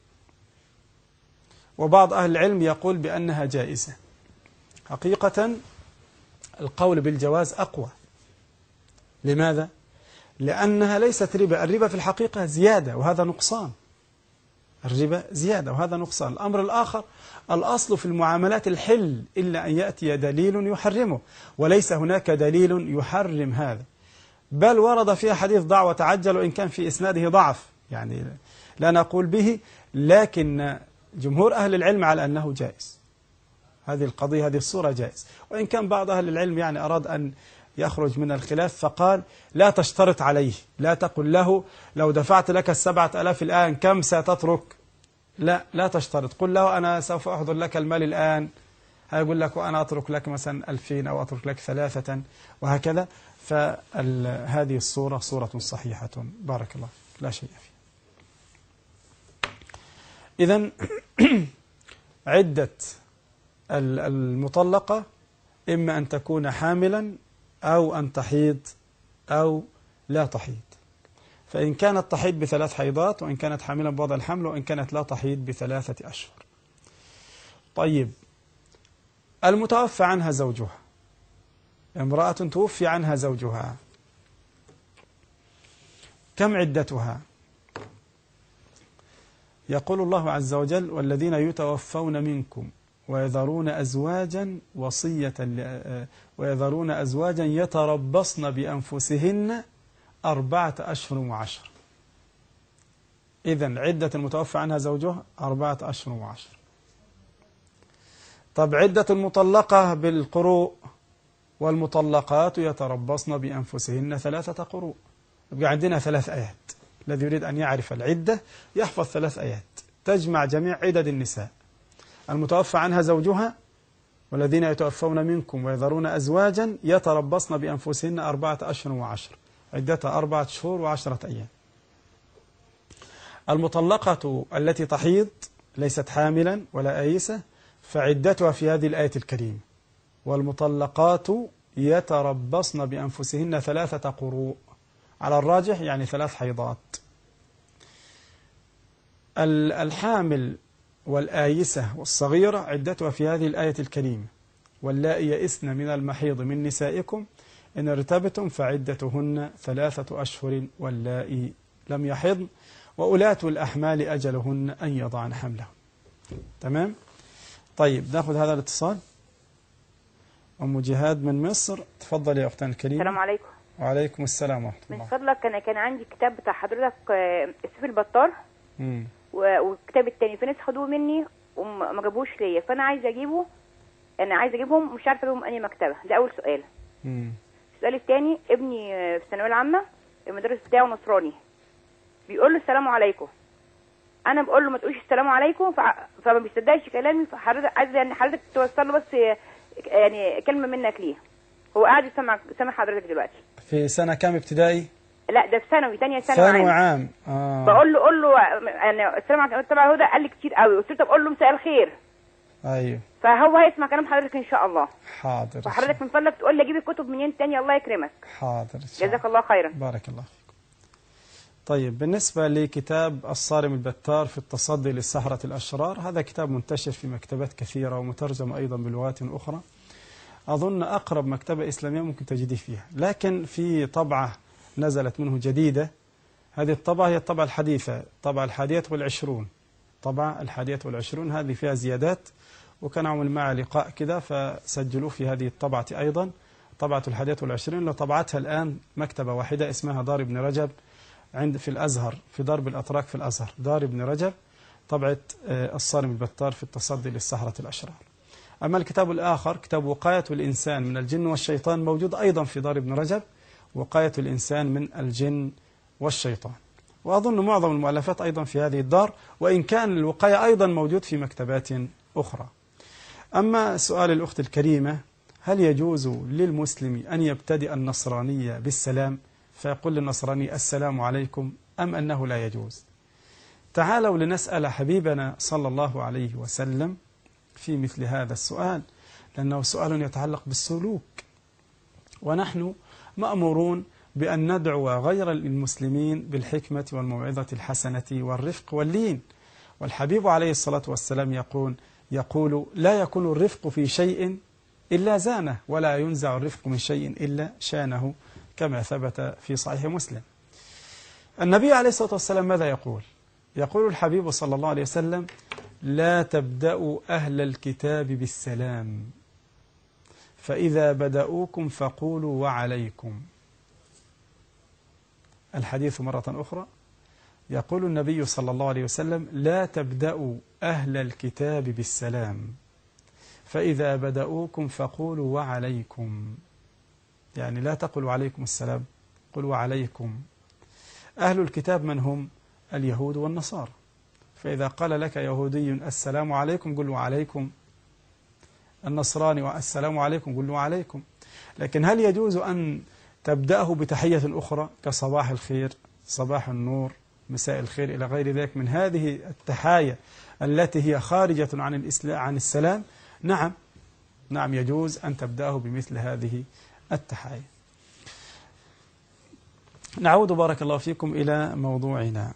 وبعض أهل العلم يقول بأنها جائزة. حقيقة القول بالجواز أقوى. لماذا؟ لأنها ليست ربا. الربا في الحقيقة زيادة وهذا نقصان. الربا زيادة وهذا نقصان. الأمر الآخر، الأصل في المعاملات الحل إلا أن يأتي دليل يحرمه، وليس هناك دليل يحرم هذا، بل ورد فيها حديث ضع وتعجل، وإن كان في إسناده ضعف، يعني لا نقول به، لكن جمهور أهل العلم على أنه جائز. هذه القضية هذه الصورة جائز، وإن كان بعض أهل العلم يعني أراد أن يخرج من الخلاف فقال: لا تشترط عليه، لا تقل له لو دفعت لك السبعة ألاف الآن كم ستترك، لا لا تشترط. قل له أنا سوف أحضر لك المال الآن، هيقول لك وأنا أترك لك مثلا ألفين أو أترك لك ثلاثة وهكذا. فهذه الصورة صورة صحيحة بارك الله، لا شيء فيه. إذن عدة المطلقة إما أن تكون حاملا أو أن تحيض أو لا تحيض. فإن كانت تحيض بثلاث حيضات، وإن كانت حاملا بوضع الحمل، وإن كانت لا تحيض بثلاثة أشهر. طيب، المتوفى عنها زوجها، امرأة توفي عنها زوجها، كم عدتها؟ يقول الله عز وجل: والذين يتوفون منكم ويذرون أزواجا وصية ويذرون أزواجا يتربصن بأنفسهن أربعة أشهر وعشر. إذن عدة المتوفى عنها زوجها أربعة أشهر وعشر. طب عدة المطلقة بالقروء، والمطلقات يتربصن بأنفسهن ثلاثة قروء. يبقى عندنا ثلاث آيات. الذي يريد أن يعرف العدة يحفظ ثلاث آيات تجمع جميع عدد النساء: المتوفى عنها زوجها، والذين يتوفون منكم ويذرون أزواجا يتربصن بأنفسهن أربعة أشهر وعشر، عدتها أربعة شهور وعشرة أيام. المطلقة التي تحيض ليست حاملا ولا آيسة فعدتها في هذه الآية الكريمة: والمطلقات يتربصن بأنفسهن ثلاثة قروء، على الراجح يعني ثلاث حيضات. الحامل والآيسة والصغيرة عدتها في هذه الآية الكريمة: واللائي يئسن من المحيض من نسائكم إن ارتبتم فعدتهن ثلاثة أشهر واللائي لم يحضن وأولاة الأحمال أجلهن أن يضعن حملهن. تمام؟ طيب، ناخذ هذا الاتصال. أم جهاد من مصر، تفضل يا أختنا الكريمة. السلام عليكم. وعليكم السلام ورحمة الله. من فضلك، أنا كان عندي كتاب بتاع حضرتك سيف البطار، امم والكتاب التاني في ناس خدوه مني وما جابوش ليا، فأنا عايزة أجيبه. أنا عايزة أجيبهم، مش عارفة أجيبهم أي مكتبة. ده أول سؤال. امم السؤال الثاني: ابني في الثانوية العامة، المدرس بتاعه نصراني، بيقول له السلام عليكم. أنا بقول له ما تقولش السلام عليكم، فما بيصدقش كلامي. فحضرتك عايزة يعني حضرتك توصل له بس يعني كلمة منك ليه. هو قاعد يسمع سامع حضرتك دلوقتي. في سنة كام ابتدائي؟ لا، ده في ثانوي، ثانيه ثانوي ثانوي عام. اه بقول له قول له يعني السلام عليكم تبع الهدى. قال لي كتير قوي. قلت له طب قول له مساء الخير. ايوه، فهو هيسمع كلام حضرتك ان شاء الله. حاضر. فحضرتك من فضلك تقول لي اجيب الكتب منين تاني. الله يكرمك. حاضر. جزاك الله خيرا. بارك الله فيكم. طيب، بالنسبة لكتاب الصارم البتار في التصدي للسحرة الأشرار، هذا كتاب منتشر في مكتبات كثيرة ومترجم أيضا بلغات أخرى. أظن أقرب مكتبة إسلامية ممكن تجديه فيها، لكن في طبعة نزلت منه جديدة. هذه الطبعة هي الطبعة الحديثة، الطبعة الحادية والعشرون. طبعة الحادية والعشرون هذه فيها زيادات، وكان عمل معها لقاء كده فسجلوه في هذه الطبعة أيضا. طبعة الحادية والعشرين لطبعتها الآن مكتبة واحدة اسمها دار ابن رجب عند في الأزهر، في درب الأتراك في الأزهر. دار ابن رجب طبعة الصارم البتار في التصدي للسحرة الأشرار. أما الكتاب الآخر كتاب وقاية الإنسان من الجن والشيطان، موجود أيضا في دار ابن رجب، وقاية الإنسان من الجن والشيطان. وأظن معظم المؤلفات أيضا في هذه الدار، وإن كان الوقاية أيضا موجود في مكتبات أخرى. أما سؤال الأخت الكريمة: هل يجوز للمسلم أن يبتدئ النصرانية بالسلام فيقول للنصراني السلام عليكم، أم أنه لا يجوز؟ تعالوا لنسأل حبيبنا صلى الله عليه وسلم في مثل هذا السؤال، لأنه سؤال يتعلق بالسلوك، ونحن مأمورون بأن ندعو غير المسلمين بالحكمة والموعظة الحسنة والرفق واللين. والحبيب عليه الصلاة والسلام يقول يقول لا يكون الرفق في شيء إلا زانه، ولا ينزع الرفق من شيء إلا شانه، كما ثبت في صحيح مسلم. النبي عليه الصلاة والسلام ماذا يقول؟ يقول الحبيب صلى الله عليه وسلم: لا تبدأوا أهل الكتاب بالسلام، فإذا بدأوكم فقولوا وعليكم. الحديث مرة أخرى يقول النبي صلى الله عليه وسلم: لا تبدأوا أهل الكتاب بالسلام، فإذا بدأوكم فقولوا وعليكم. يعني لا تقولوا عليكم السلام، قلوا وعليكم. أهل الكتاب من هم؟ اليهود والنصارى. فإذا قال لك يهودي السلام عليكم قل وعليكم، النصراني والسلام عليكم قل وعليكم. لكن هل يجوز أن تبدأه بتحية أخرى كصباح الخير، صباح النور، مساء الخير، إلى غير ذلك من هذه التحايا التي هي خارجة عن الإسلام عن السلام؟ نعم نعم يجوز أن تبدأه بمثل هذه التحايا. نعود بارك الله فيكم إلى موضوعنا.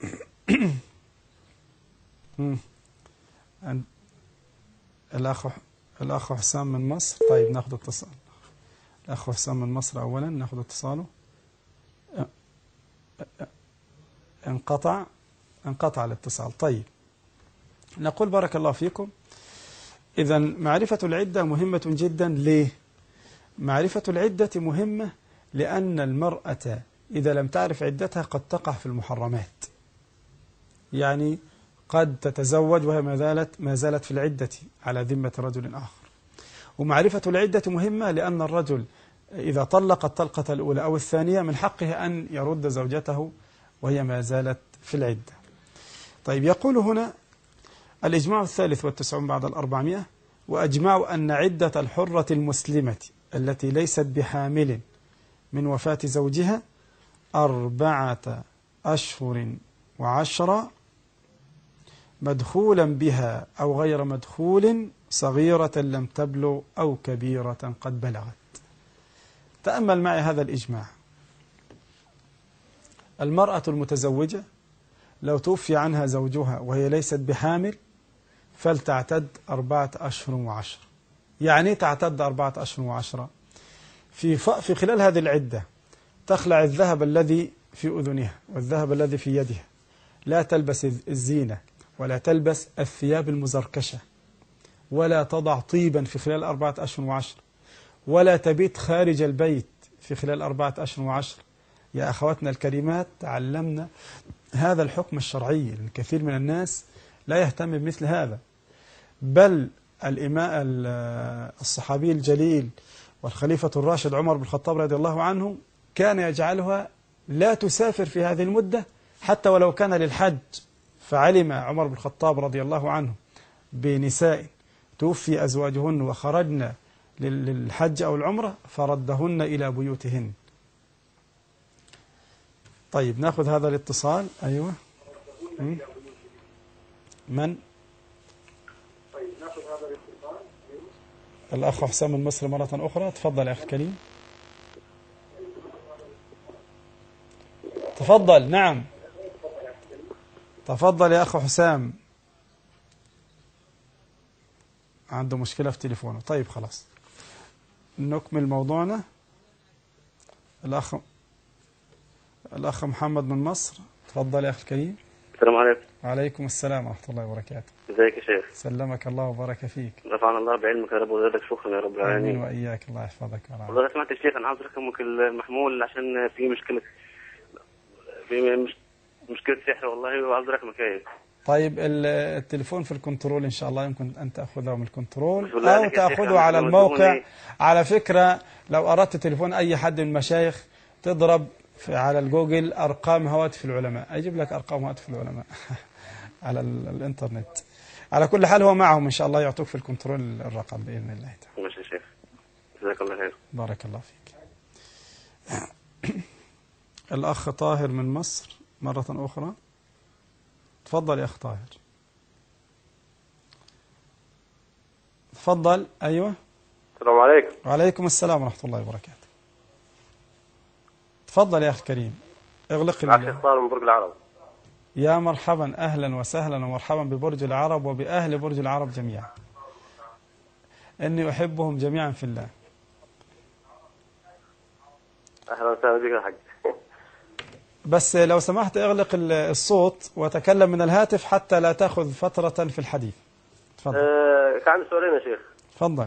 الأخ الأخ حسام من مصر. طيب ناخذ اتصال. الأخ حسام من مصر أولا ناخذ اتصاله. انقطع انقطع الاتصال. طيب نقول بارك الله فيكم، إذا معرفة العدة مهمة جدا. ليه؟ معرفة العدة مهمة لأن المرأة إذا لم تعرف عدتها قد تقع في المحرمات، يعني قد تتزوج وهي ما زالت ما زالت في العدة على ذمة رجل آخر. ومعرفة العدة مهمة لأن الرجل إذا طلق الطلقة الأولى أو الثانية من حقه أن يرد زوجته وهي ما زالت في العدة. طيب يقول هنا الإجماع الثالث والتسعون بعد الأربعمائة: وأجمعوا أن عدة الحرة المسلمة التي ليست بحامل من وفاة زوجها أربعة أشهر وعشرة مدخولا بها أو غير مدخول، صغيرة لم تبلغ أو كبيرة قد بلغت. تأمل معي هذا الإجماع. المرأة المتزوجة لو توفي عنها زوجها وهي ليست بحامل فلتعتد أربعة أشهر وعشرة. يعني تعتد أربعة أشهر وعشرة في في خلال هذه العدة تخلع الذهب الذي في أذنها والذهب الذي في يدها، لا تلبس الزينة ولا تلبس الثياب المزركشة، ولا تضع طيبا في خلال أربعة أشهر وعشرة، ولا تبيت خارج البيت في خلال أربعة أشهر وعشرة. يا أخواتنا الكريمات، تعلمنا هذا الحكم الشرعي. الكثير من الناس لا يهتم بمثل هذا، بل الإمام الصحابي الجليل والخليفة الراشد عمر بن الخطاب رضي الله عنه كان يجعلها لا تسافر في هذه المدة حتى ولو كان للحج. فعلم عمر بن الخطاب رضي الله عنه بنساء توفي أزواجهن وخرجن للحج أو العمرة فردهن إلى بيوتهن. طيب نأخذ هذا الاتصال. أيوة من؟ الأخ حسام من مصر مرة أخرى. تفضل يا أخي الكريم، تفضل. نعم تفضل يا أخ حسام. عنده مشكلة في تليفونه. طيب خلاص نكمل موضوعنا. الأخ الأخ محمد من مصر. تفضل يا أخي الكريم. السلام عليكم. وعليكم السلام ورحمة الله وبركاته. ازيك يا شيخ؟ سلمك الله وبارك فيك. رفعنا الله بعلمك يا رب وزادك شكرا يا رب العالمين. آمين وإياك، الله يحفظك. والله سمعت الشيخ، أنا عاوز رقمك المحمول عشان في مشكلة في مش... مشكلة سحر والله، وعاوز رقمك ايه. طيب التليفون في الكنترول إن شاء الله يمكن أن تأخذه من الكنترول أو تأخذه على الموقع. على فكرة لو أردت تليفون أي حد من المشايخ تضرب في على الجوجل أرقام هواتف العلماء، أجيب لك أرقام هواتف العلماء على الإنترنت. على كل حال هو معهم إن شاء الله، يعطوك في الكنترول الرقم بإذن الله تعالى. ماشي يا شيخ، جزاك الله خير. بارك الله فيك. الأخ طاهر من مصر مرة أخرى. تفضل يا أخ طاهر، تفضل. أيوة. السلام عليكم. وعليكم السلام ورحمة الله وبركاته. تفضل يا أخي الكريم. اغلق معك شيخ طاهر من برج العرب. يا مرحبا، أهلا وسهلا ومرحبا ببرج العرب وبأهل برج العرب جميعا. إني أحبهم جميعا في الله. أهلا وسهلا بك يا حاج. بس لو سمحت اغلق الصوت وتكلم من الهاتف حتى لا تأخذ فترة في الحديث. تفضل. أه كان عندي سؤالين يا شيخ. تفضل.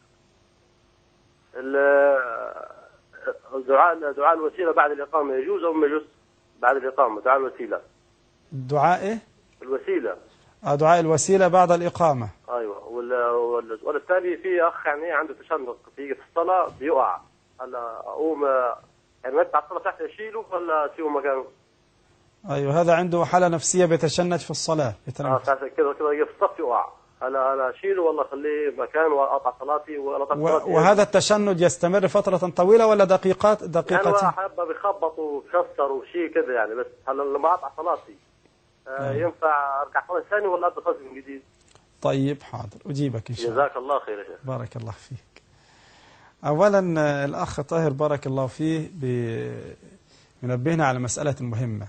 الدعاء دعاء الوسيلة بعد الإقامة يجوز أو ما يجوز؟ بعد الإقامة دعاء الوسيلة. الدعاء إيه؟ الوسيلة. دعاء الوسيلة بعد الإقامة. أيوة. والسؤال الثاني، في أخ يعني عنده تشنج في الصلاة بيقع، هلا أقوم يعني ما يدفع الصلاة تحت يشيله ولا أسيبه مكانه؟ أيوة، هذا عنده حالة نفسية بيتشنج في الصلاة. اه كذا كذا يجي في الصف يقع، هلا هلا أشيله ولا أخليه مكان وأقطع صلاتي ولا أقطع صلاتي؟ وهذا التشنج يستمر فترة طويلة ولا دقيقات دقيقتين؟ يعني هو حابة بيخبط وكسر وشيء كذا يعني، بس هلا لما أقطع صلاتي آه ينفع أرجع صلاة ثاني ولا أبدأ صلاة من جديد؟ طيب حاضر، أجيبك إن شاء الله. جزاك الله خير يا شيخ. بارك الله فيك. أولا الأخ طاهر بارك الله فيه ينبهنا على مسألة مهمة.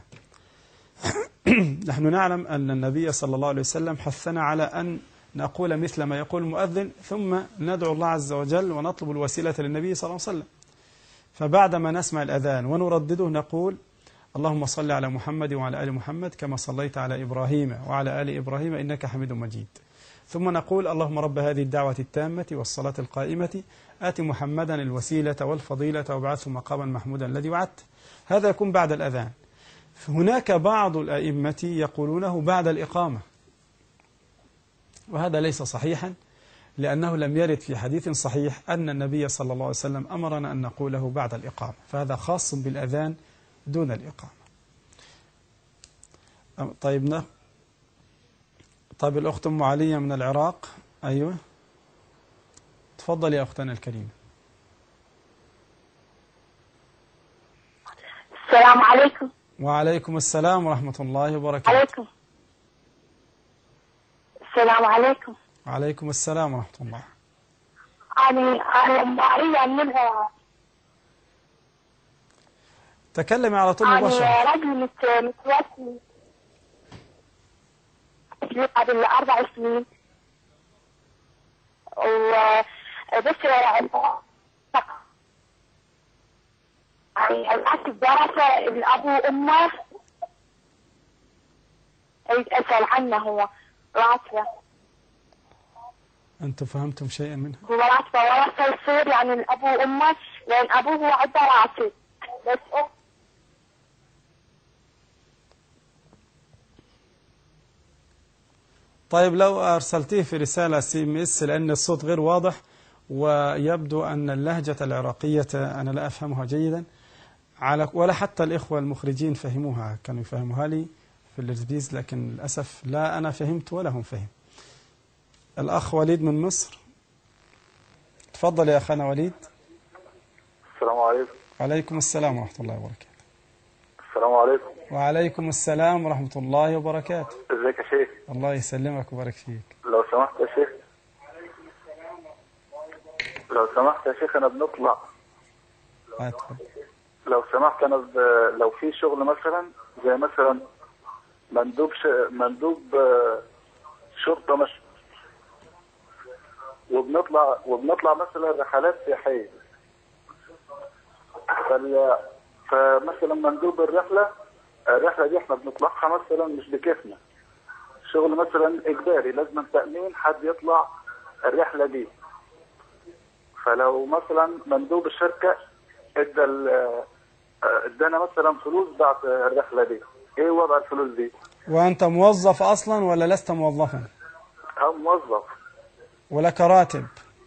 نحن نعلم أن النبي صلى الله عليه وسلم حثنا على أن نقول مثل ما يقول المؤذن ثم ندعو الله عز وجل ونطلب الوسيلة للنبي صلى الله عليه وسلم. فبعدما نسمع الأذان ونردده نقول اللهم صل على محمد وعلى آل محمد كما صليت على إبراهيم وعلى آل إبراهيم إنك حميد مجيد. ثم نقول اللهم رب هذه الدعوة التامة والصلاة القائمة آت محمدا الوسيلة والفضيلة وابعثه مقاما محمودا الذي وعدته. هذا يكون بعد الأذان. هناك بعض الأئمة يقولونه بعد الإقامة، وهذا ليس صحيحا، لأنه لم يرد في حديث صحيح أن النبي صلى الله عليه وسلم أمرنا أن نقوله بعد الإقامة، فهذا خاص بالأذان دون الإقامة. طيب نا طيب الأخت أم علية من العراق. أيوة تفضل يا أختنا الكريمة. السلام عليكم. وعليكم السلام ورحمة الله وبركاته. عليكم السلام. عليكم. وعليكم السلام ورحمة الله. أنا أنا أم علية من العراق. تكلمي على طول مباشرة. أنا رجل متوفي قبل أربع سنين، وبس يعني الأسف درسة الأبو وأمه أريد أسأل عنه. هو راتبة. أنتم فهمتم شيئا منها؟ هو راتبة ورثة يصير يعني الأبو وأمه، لأن أبوه عنده راتب بس أم. طيب لو أرسلتيه في رسالة سي ام اس، لأن الصوت غير واضح ويبدو أن اللهجة العراقية أنا لا أفهمها جيدا، على ولا حتى الإخوة المخرجين فهموها، كانوا يفهموها لي في الإربيز، لكن للأسف لا أنا فهمت ولا هم فهم. الأخ وليد من مصر، تفضل يا أخانا وليد. السلام عليكم. وعليكم السلام ورحمة الله وبركاته. السلام عليكم. وعليكم السلام ورحمة الله وبركاته. ازيك يا شيخ؟ الله يسلمك ويبارك فيك. لو سمحت يا شيخ لو سمحت يا شيخ أنا بنطلع أدخل. لو سمحت أنا ب... لو في شغل مثلا زي مثلا مندوب ش... مندوب شرطة مش وبنطلع وبنطلع مثلا رحلات سياحية، فال... فمثلا مندوب الرحلة الرحلة دي احنا بنطلعها مثلا مش بكيفنا، شغل مثلا إجباري لازم تأمين حد يطلع الرحلة دي. فلو مثلا مندوب الشركة ادى ادانا مثلا فلوس بعد الرحلة دي، ايه وضع الفلوس دي؟ وأنت موظف أصلا ولا لست موظفا؟ أنا موظف. ولك راتب؟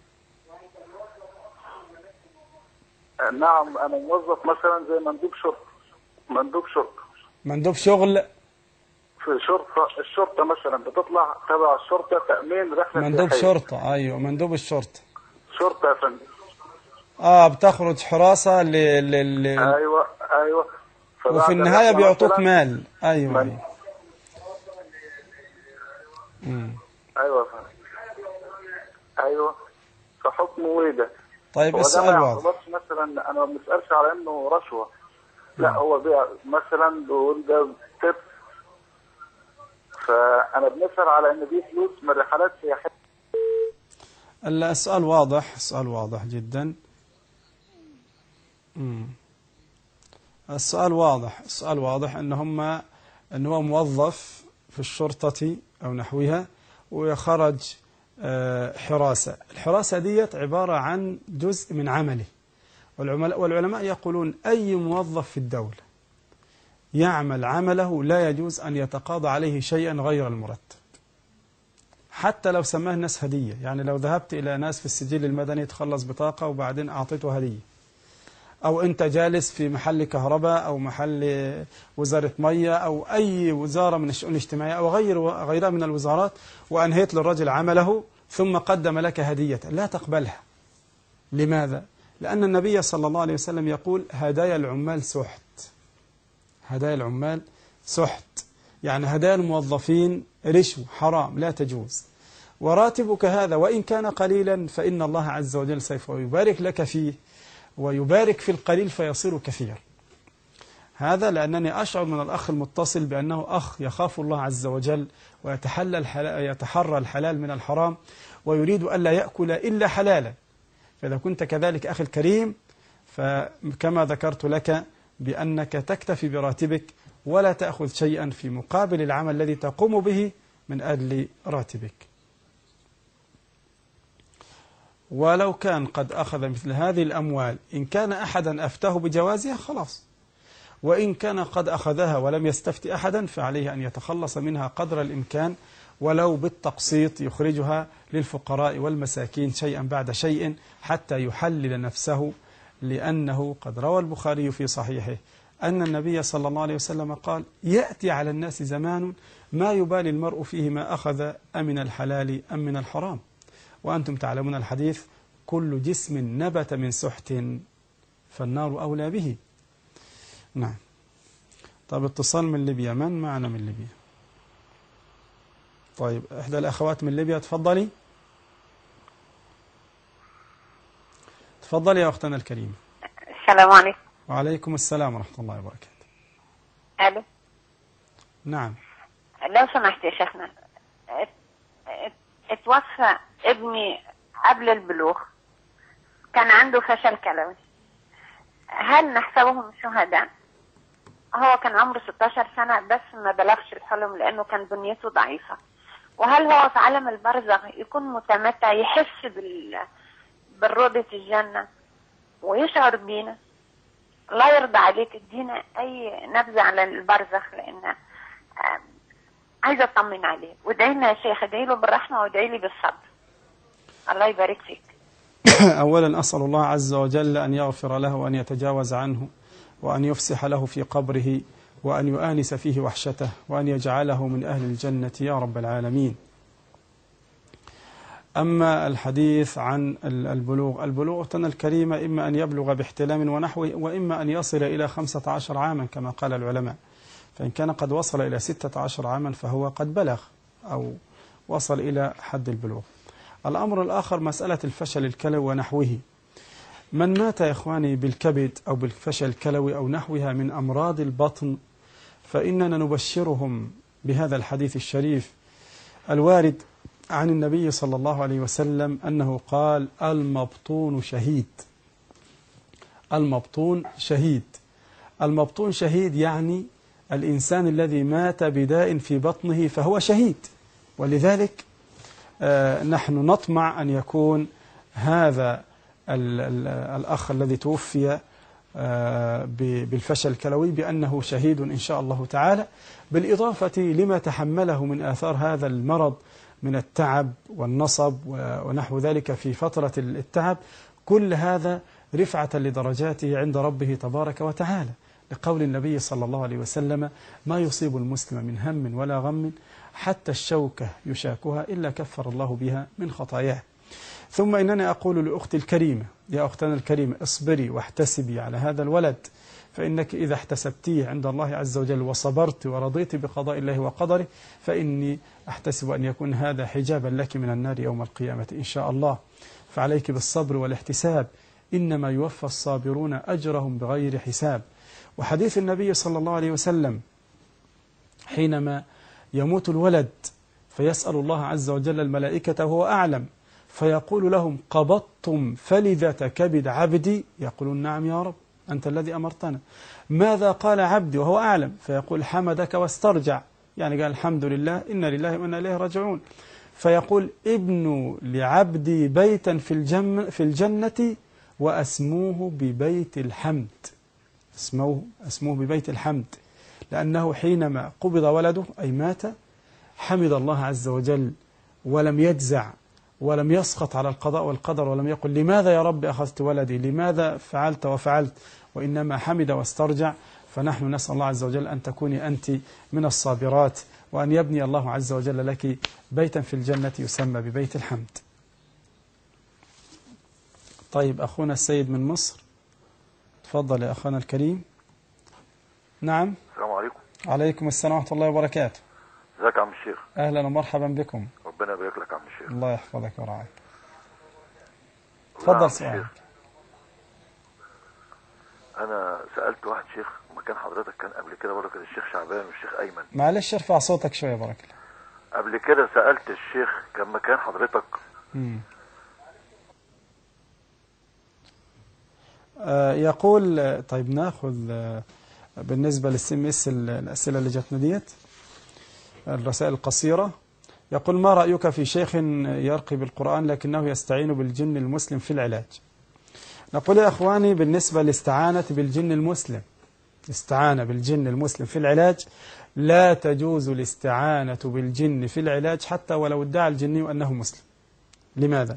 نعم أنا موظف مثلا زي مندوب شرطة. مندوب شرطة. مندوب شغل؟ في شرطة الشرطة مثلا بتطلع تبع الشرطة تأمين رحلة مندوب سياحية. شرطة. أيوة مندوب الشرطة. شرطة يا فندم. آه بتخرج حراسة ل ل ل أيوة أيوة. وفي النهاية بيعطوك مال. أيوة من... أيوة. مم. أيوة يا فندم. أيوة. فحكمه إيه ده؟ طيب السؤال واضح. بس مثلا أنا ما بنسألش على إنه رشوة. لا مم. هو بيع مثلا بيقول ده تب، فأنا بنسأل على إن دي فلوس من رحلات سياحية. السؤال واضح، السؤال واضح جدا. مم. السؤال واضح، السؤال واضح ان هم ان هو موظف في الشرطة او نحوها ويخرج حراسة. الحراسة ديت عبارة عن جزء من عمله، والعلماء يقولون اي موظف في الدولة يعمل عمله لا يجوز ان يتقاضى عليه شيئا غير المرتب، حتى لو سماه الناس هدية. يعني لو ذهبت إلى ناس في السجل المدني تخلص بطاقة وبعدين أعطيته هدية، أو أنت جالس في محل كهرباء أو محل وزارة مية أو أي وزارة من الشؤون الاجتماعية أو غير غيرها من الوزارات، وأنهيت للرجل عمله ثم قدم لك هدية، لا تقبلها. لماذا؟ لأن النبي صلى الله عليه وسلم يقول هدايا العمال سحت. هدايا العمال سحت، يعني هدايا الموظفين رشوة حرام لا تجوز. وراتبك هذا وإن كان قليلا فإن الله عز وجل سوف يبارك لك فيه، ويبارك في القليل فيصير كثير. هذا لأنني أشعر من الأخ المتصل بأنه أخ يخاف الله عز وجل ويتحلى يتحرى الحلال من الحرام ويريد ألا يأكل إلا حلالا. فإذا كنت كذلك أخي الكريم، فكما ذكرت لك بأنك تكتفي براتبك ولا تأخذ شيئا في مقابل العمل الذي تقوم به من أجل راتبك. ولو كان قد أخذ مثل هذه الأموال إن كان أحدا أفتاه بجوازها خلاص، وإن كان قد أخذها ولم يستفتي أحدا فعليه أن يتخلص منها قدر الإمكان ولو بالتقسيط، يخرجها للفقراء والمساكين شيئا بعد شيء حتى يحلل نفسه، لأنه قد روى البخاري في صحيحه أن النبي صلى الله عليه وسلم قال: يأتي على الناس زمان ما يبالي المرء فيه ما أخذ أمن الحلال أم من الحرام. وأنتم تعلمون الحديث: كل جسم نبت من سحت فالنار أولى به. نعم. طيب اتصال من ليبيا، من معنا من ليبيا؟ طيب إحدى الأخوات من ليبيا، تفضلي. تفضلي يا أختنا الكريمة. السلام عليكم. وعليكم السلام ورحمة الله وبركاته. ألو. نعم. لو سمحت يا شيخنا، اتوفى ابني قبل البلوغ، كان عنده فشل كلوي، هل نحسبهم شهداء؟ هو كان عمره ستة عشر سنة بس ما بلغش الحلم لأنه كان بنيته ضعيفة. وهل هو في عالم البرزخ يكون متمتع، يحس بال بالرؤية الجنة ويشعر بينا؟ الله يرضى عليك ادينا أي نبذة على البرزخ، لأن عايزة أطمن عليه. وادعي لنا يا شيخ، ادعي له بالرحمة وادعي لي بالصبر. الله يبارك فيك. أولا أسأل الله عز وجل أن يغفر له وأن يتجاوز عنه وأن يفسح له في قبره وأن يؤانس فيه وحشته وأن يجعله من أهل الجنة يا رب العالمين. أما الحديث عن البلوغ، البلوغ أختنا الكريمة إما أن يبلغ باحتلام ونحوه، وإما أن يصل إلى خمسة عشر عاما كما قال العلماء. فإن كان قد وصل إلى ستة عشر عاما فهو قد بلغ أو وصل إلى حد البلوغ. الأمر الآخر مسألة الفشل الكلوي ونحوه. من مات يا إخواني بالكبد أو بالفشل الكلوي أو نحوها من أمراض البطن، فإننا نبشرهم بهذا الحديث الشريف الوارد عن النبي صلى الله عليه وسلم أنه قال: المبطون شهيد. المبطون شهيد. المبطون شهيد يعني الإنسان الذي مات بداء في بطنه فهو شهيد. ولذلك آه نحن نطمع أن يكون هذا ال ال الأخ الذي توفي آه بالفشل الكلوي بأنه شهيد إن شاء الله تعالى، بالإضافة لما تحمله من آثار هذا المرض من التعب والنصب ونحو ذلك في فترة التعب. كل هذا رفعة لدرجاته عند ربه تبارك وتعالى، لقول النبي صلى الله عليه وسلم: ما يصيب المسلم من هم ولا غم حتى الشوكة يشاكها إلا كفر الله بها من خطاياه. ثم إنني أقول لأختي الكريمة: يا أختنا الكريمة، اصبري واحتسبي على هذا الولد، فإنك إذا احتسبتيه عند الله عز وجل وصبرت ورضيت بقضاء الله وقدره فإني أحتسب أن يكون هذا حجابا لك من النار يوم القيامة إن شاء الله. فعليك بالصبر والاحتساب، إنما يوفى الصابرون أجرهم بغير حساب. وحديث النبي صلى الله عليه وسلم حينما يموت الولد فيسأل الله عز وجل الملائكة وهو أعلم، فيقول لهم: قبضتم فلذة كبد عبدي؟ يقولون: نعم يا رب، أنت الذي أمرتنا. ماذا قال عبدي وهو أعلم؟ فيقول: حمدك واسترجع، يعني قال الحمد لله، إنا لله وإنا إليه راجعون. فيقول: ابنوا لعبدي بيتا في الجنة, في الجنة وأسموه ببيت الحمد. اسموه, اسموه ببيت الحمد، لأنه حينما قبض ولده أي مات حمد الله عز وجل ولم يجزع ولم يسقط على القضاء والقدر ولم يقل: لماذا يا رب أخذت ولدي، لماذا فعلت وفعلت، وإنما حمد واسترجع. فنحن نسأل الله عز وجل أن تكوني أنت من الصابرات، وأن يبني الله عز وجل لك بيتا في الجنة يسمى ببيت الحمد. طيب أخونا السيد من مصر، تفضل يا أخونا الكريم. نعم. السلام عليكم. عليكم السلام ورحمة الله وبركاته. ازيك يا عم الشيخ؟ أهلا ومرحبا بكم. ربنا يبارك لك يا عم الشيخ. الله يحفظك ورعاك. تفضل سؤالك. انا سالت واحد شيخ مكان حضرتك، كان قبل كده برضه كان الشيخ شعبان والشيخ ايمن. معلش ارفع صوتك شويه بارك الله. قبل كده سالت الشيخ كان مكان حضرتك. امم آه يقول طيب ناخذ آه بالنسبه للسم اس الاسئله اللي جاتنا ديت، الرسائل القصيره. يقول: ما رايك في شيخ يرقي بالقران لكنه يستعين بالجن المسلم في العلاج؟ نقول يا اخواني، بالنسبه للاستعانه بالجن المسلم، الاستعانه بالجن المسلم في العلاج، لا تجوز الاستعانه بالجن في العلاج حتى ولو ادعى الجني انه مسلم. لماذا؟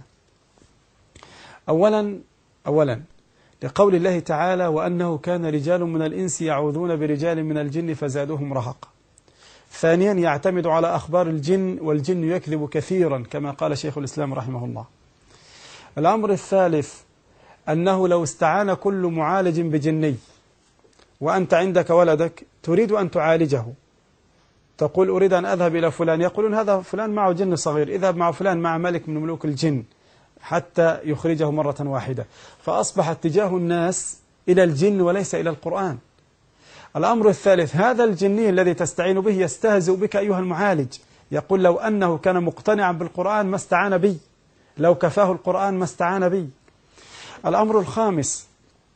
اولا اولا لقول الله تعالى: وأنه كان رجال من الإنس يعوذون برجال من الجن فزادوهم رهقا. ثانيا يعتمد على أخبار الجن، والجن يكذب كثيرا كما قال شيخ الإسلام رحمه الله. الأمر الثالث أنه لو استعان كل معالج بجني وأنت عندك ولدك تريد أن تعالجه، تقول: أريد أن أذهب إلى فلان، يقولون هذا فلان معه جن صغير، اذهب مع فلان مع ملك من ملوك الجن حتى يخرجه مرة واحدة، فأصبح اتجاه الناس إلى الجن وليس إلى القرآن. الأمر الثالث: هذا الجني الذي تستعين به يستهزئ بك أيها المعالج، يقول: لو أنه كان مقتنعا بالقرآن ما استعان بي، لو كفاه القرآن ما استعان بي. الأمر الخامس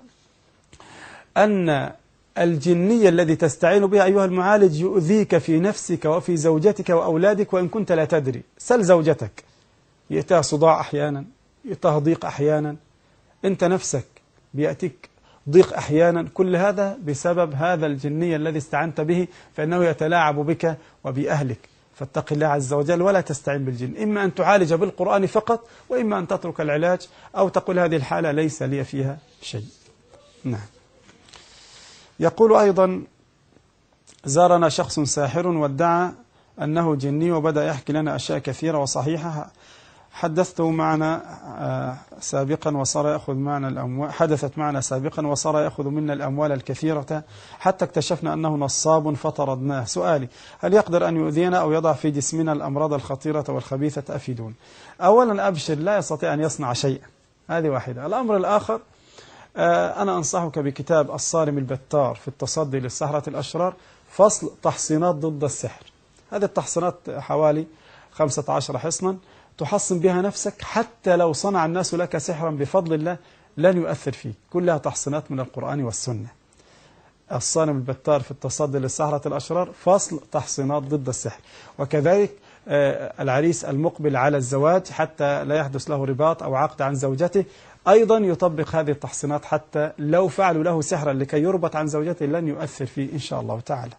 أن الجني الذي تستعين به أيها المعالج يؤذيك في نفسك وفي زوجتك وأولادك وإن كنت لا تدري. سل زوجتك، يأتيها صداع أحيانا، يأتيها ضيق أحيانا، أنت نفسك بيأتيك ضيق أحيانا، كل هذا بسبب هذا الجني الذي استعنت به، فإنه يتلاعب بك وبأهلك. فاتق الله عز وجل ولا تستعين بالجن، إما أن تعالج بالقرآن فقط، وإما أن تترك العلاج أو تقول هذه الحالة ليس لي فيها شيء. نعم. يقول أيضا: زارنا شخص ساحر وادعى أنه جني وبدأ يحكي لنا أشياء كثيرة وصحيحة، حدثته معنا سابقا وصار يأخذ معنا الأموال، حدثت معنا سابقا وصار يأخذ منا الأموال الكثيرة حتى اكتشفنا أنه نصاب فطردناه. سؤالي: هل يقدر أن يؤذينا أو يضع في جسمنا الأمراض الخطيرة والخبيثة؟ أفيدون. أولا أبشر، لا يستطيع أن يصنع شيئا، هذه واحدة. الأمر الآخر، أنا أنصحك بكتاب الصارم البتار في التصدي للسحرة الأشرار، فصل تحصينات ضد السحر. هذه التحصينات حوالي خمسة عشر حصنا تحصن بها نفسك، حتى لو صنع الناس لك سحرا بفضل الله لن يؤثر فيك، كلها تحصينات من القرآن والسنة. الصارم البتار في التصدي للسحرة الأشرار، فصل تحصينات ضد السحر. وكذلك العريس المقبل على الزواج حتى لا يحدث له رباط أو عقد عن زوجته، أيضا يطبق هذه التحصينات حتى لو فعلوا له سحرا لكي يربط عن زوجته لن يؤثر فيه إن شاء الله تعالى.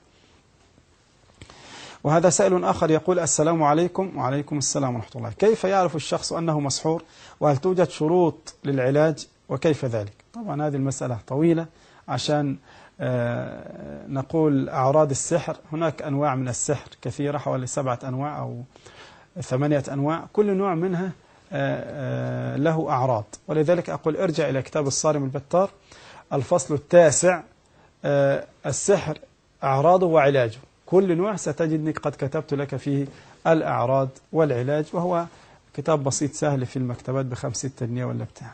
وهذا سائل آخر يقول: السلام عليكم. وعليكم السلام ورحمة الله. كيف يعرف الشخص أنه مسحور؟ وهل توجد شروط للعلاج؟ وكيف ذلك؟ طبعا هذه المسألة طويلة عشان آه نقول أعراض السحر. هناك أنواع من السحر كثيرة، حوالي سبعة أنواع أو ثمانية أنواع، كل نوع منها آه آه له أعراض، ولذلك أقول ارجع إلى كتاب الصارم البتار الفصل التاسع، آه السحر أعراضه وعلاجه، كل نوع ستجدني قد كتبت لك فيه الأعراض والعلاج، وهو كتاب بسيط سهل في المكتبات بخمسة جنيه ولا بتاع.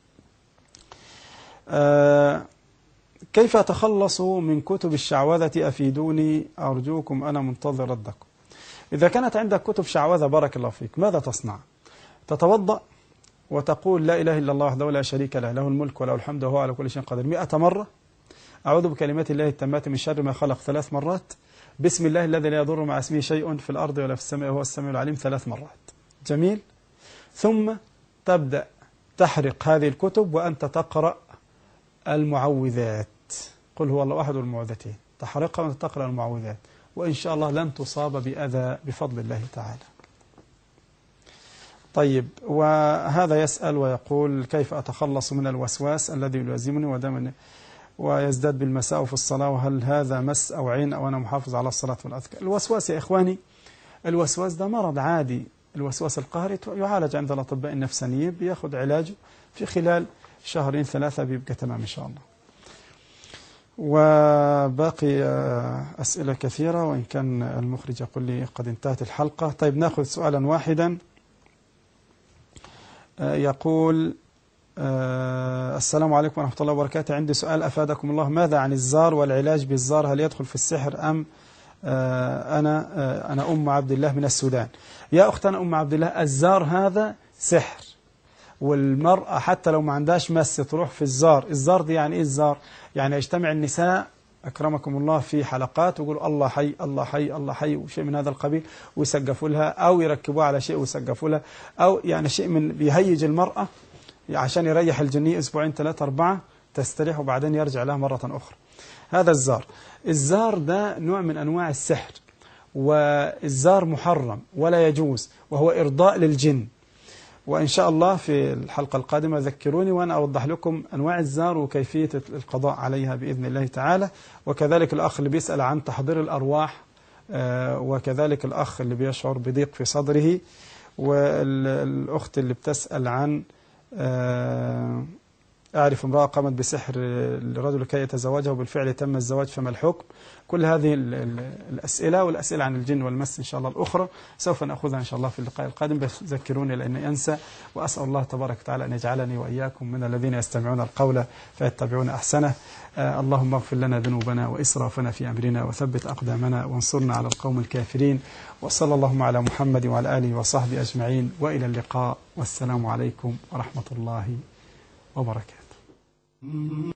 آه كيف أتخلص من كتب الشعوذة؟ أفيدوني أرجوكم، أنا منتظر ردكم. إذا كانت عندك كتب شعوذة بارك الله فيك، ماذا تصنع؟ تتوضأ وتقول: لا إله إلا الله وحده لا شريك له، له الملك وله الحمد وهو على كل شيء قدير، مئة مرة. أعوذ بكلمات الله التامات من شر ما خلق ثلاث مرات. بسم الله الذي لا يضر مع اسمه شيء في الأرض ولا في السماء وهو السميع العليم ثلاث مرات. جميل. ثم تبدأ تحرق هذه الكتب وأنت تقرأ المعوذات، قل هو الله أحد والمعوذتين، تحرقها وأنت تقرأ المعوذات، وإن شاء الله لن تصاب بأذى بفضل الله تعالى. طيب، وهذا يسأل ويقول: كيف أتخلص من الوسواس الذي يلازمني ودائما ويزداد بالمساء في الصلاة، وهل هذا مس أو عين أو أنا محافظ على الصلاة والأذكار؟ الوسواس يا إخواني، الوسواس ده مرض عادي، الوسواس القهري يعالج عند الأطباء النفسانيين، بياخد علاجه في خلال شهرين ثلاثة بيبقى تمام إن شاء الله. وباقي أسئلة كثيرة وإن كان المخرج يقول لي قد انتهت الحلقة. طيب نأخذ سؤالا واحدا. يقول: آه السلام عليكم ورحمة الله وبركاته. عندي سؤال أفادكم الله، ماذا عن الزار والعلاج بالزار؟ هل يدخل في السحر أم آه أنا آه أنا أم عبد الله من السودان. يا أختنا أم عبد الله، الزار هذا سحر، والمرأة حتى لو ما عندهاش مس تروح في الزار. الزار دي يعني إيه الزار؟ يعني يجتمع النساء أكرمكم الله في حلقات ويقولوا الله حي الله حي الله حي وشيء من هذا القبيل، ويسقفوا لها أو يركبوها على شيء ويسقفوا لها، أو يعني شيء من بيهيج المرأة عشان يريح الجنية أسبوعين ثلاثة أربعة تستريح وبعدين يرجع لها مرة أخرى. هذا الزار. الزار ده نوع من أنواع السحر، والزار محرم ولا يجوز، وهو إرضاء للجن. وإن شاء الله في الحلقة القادمة ذكروني وأنا أوضح لكم أنواع الزار وكيفية القضاء عليها بإذن الله تعالى. وكذلك الأخ اللي بيسأل عن تحضير الأرواح، وكذلك الأخ اللي بيشعر بضيق في صدره، والأخت اللي بتسأل عن أعرف امرأة قامت بسحر لرجل كي يتزوجها وبالفعل تم الزواج فما الحكم؟ كل هذه الأسئلة والأسئلة عن الجن والمس إن شاء الله الأخرى سوف نأخذها إن شاء الله في اللقاء القادم، بس ذكروني لأني أنسى. وأسأل الله تبارك وتعالى أن يجعلني وإياكم من الذين يستمعون القول فيتبعون أحسنه. آه اللهم اغفر لنا ذنوبنا وإسرافنا في أمرنا وثبت أقدامنا وانصرنا على القوم الكافرين. وصلى اللهم على محمد وعلى آله وصحبه أجمعين، وإلى اللقاء، والسلام عليكم ورحمة الله وبركاته.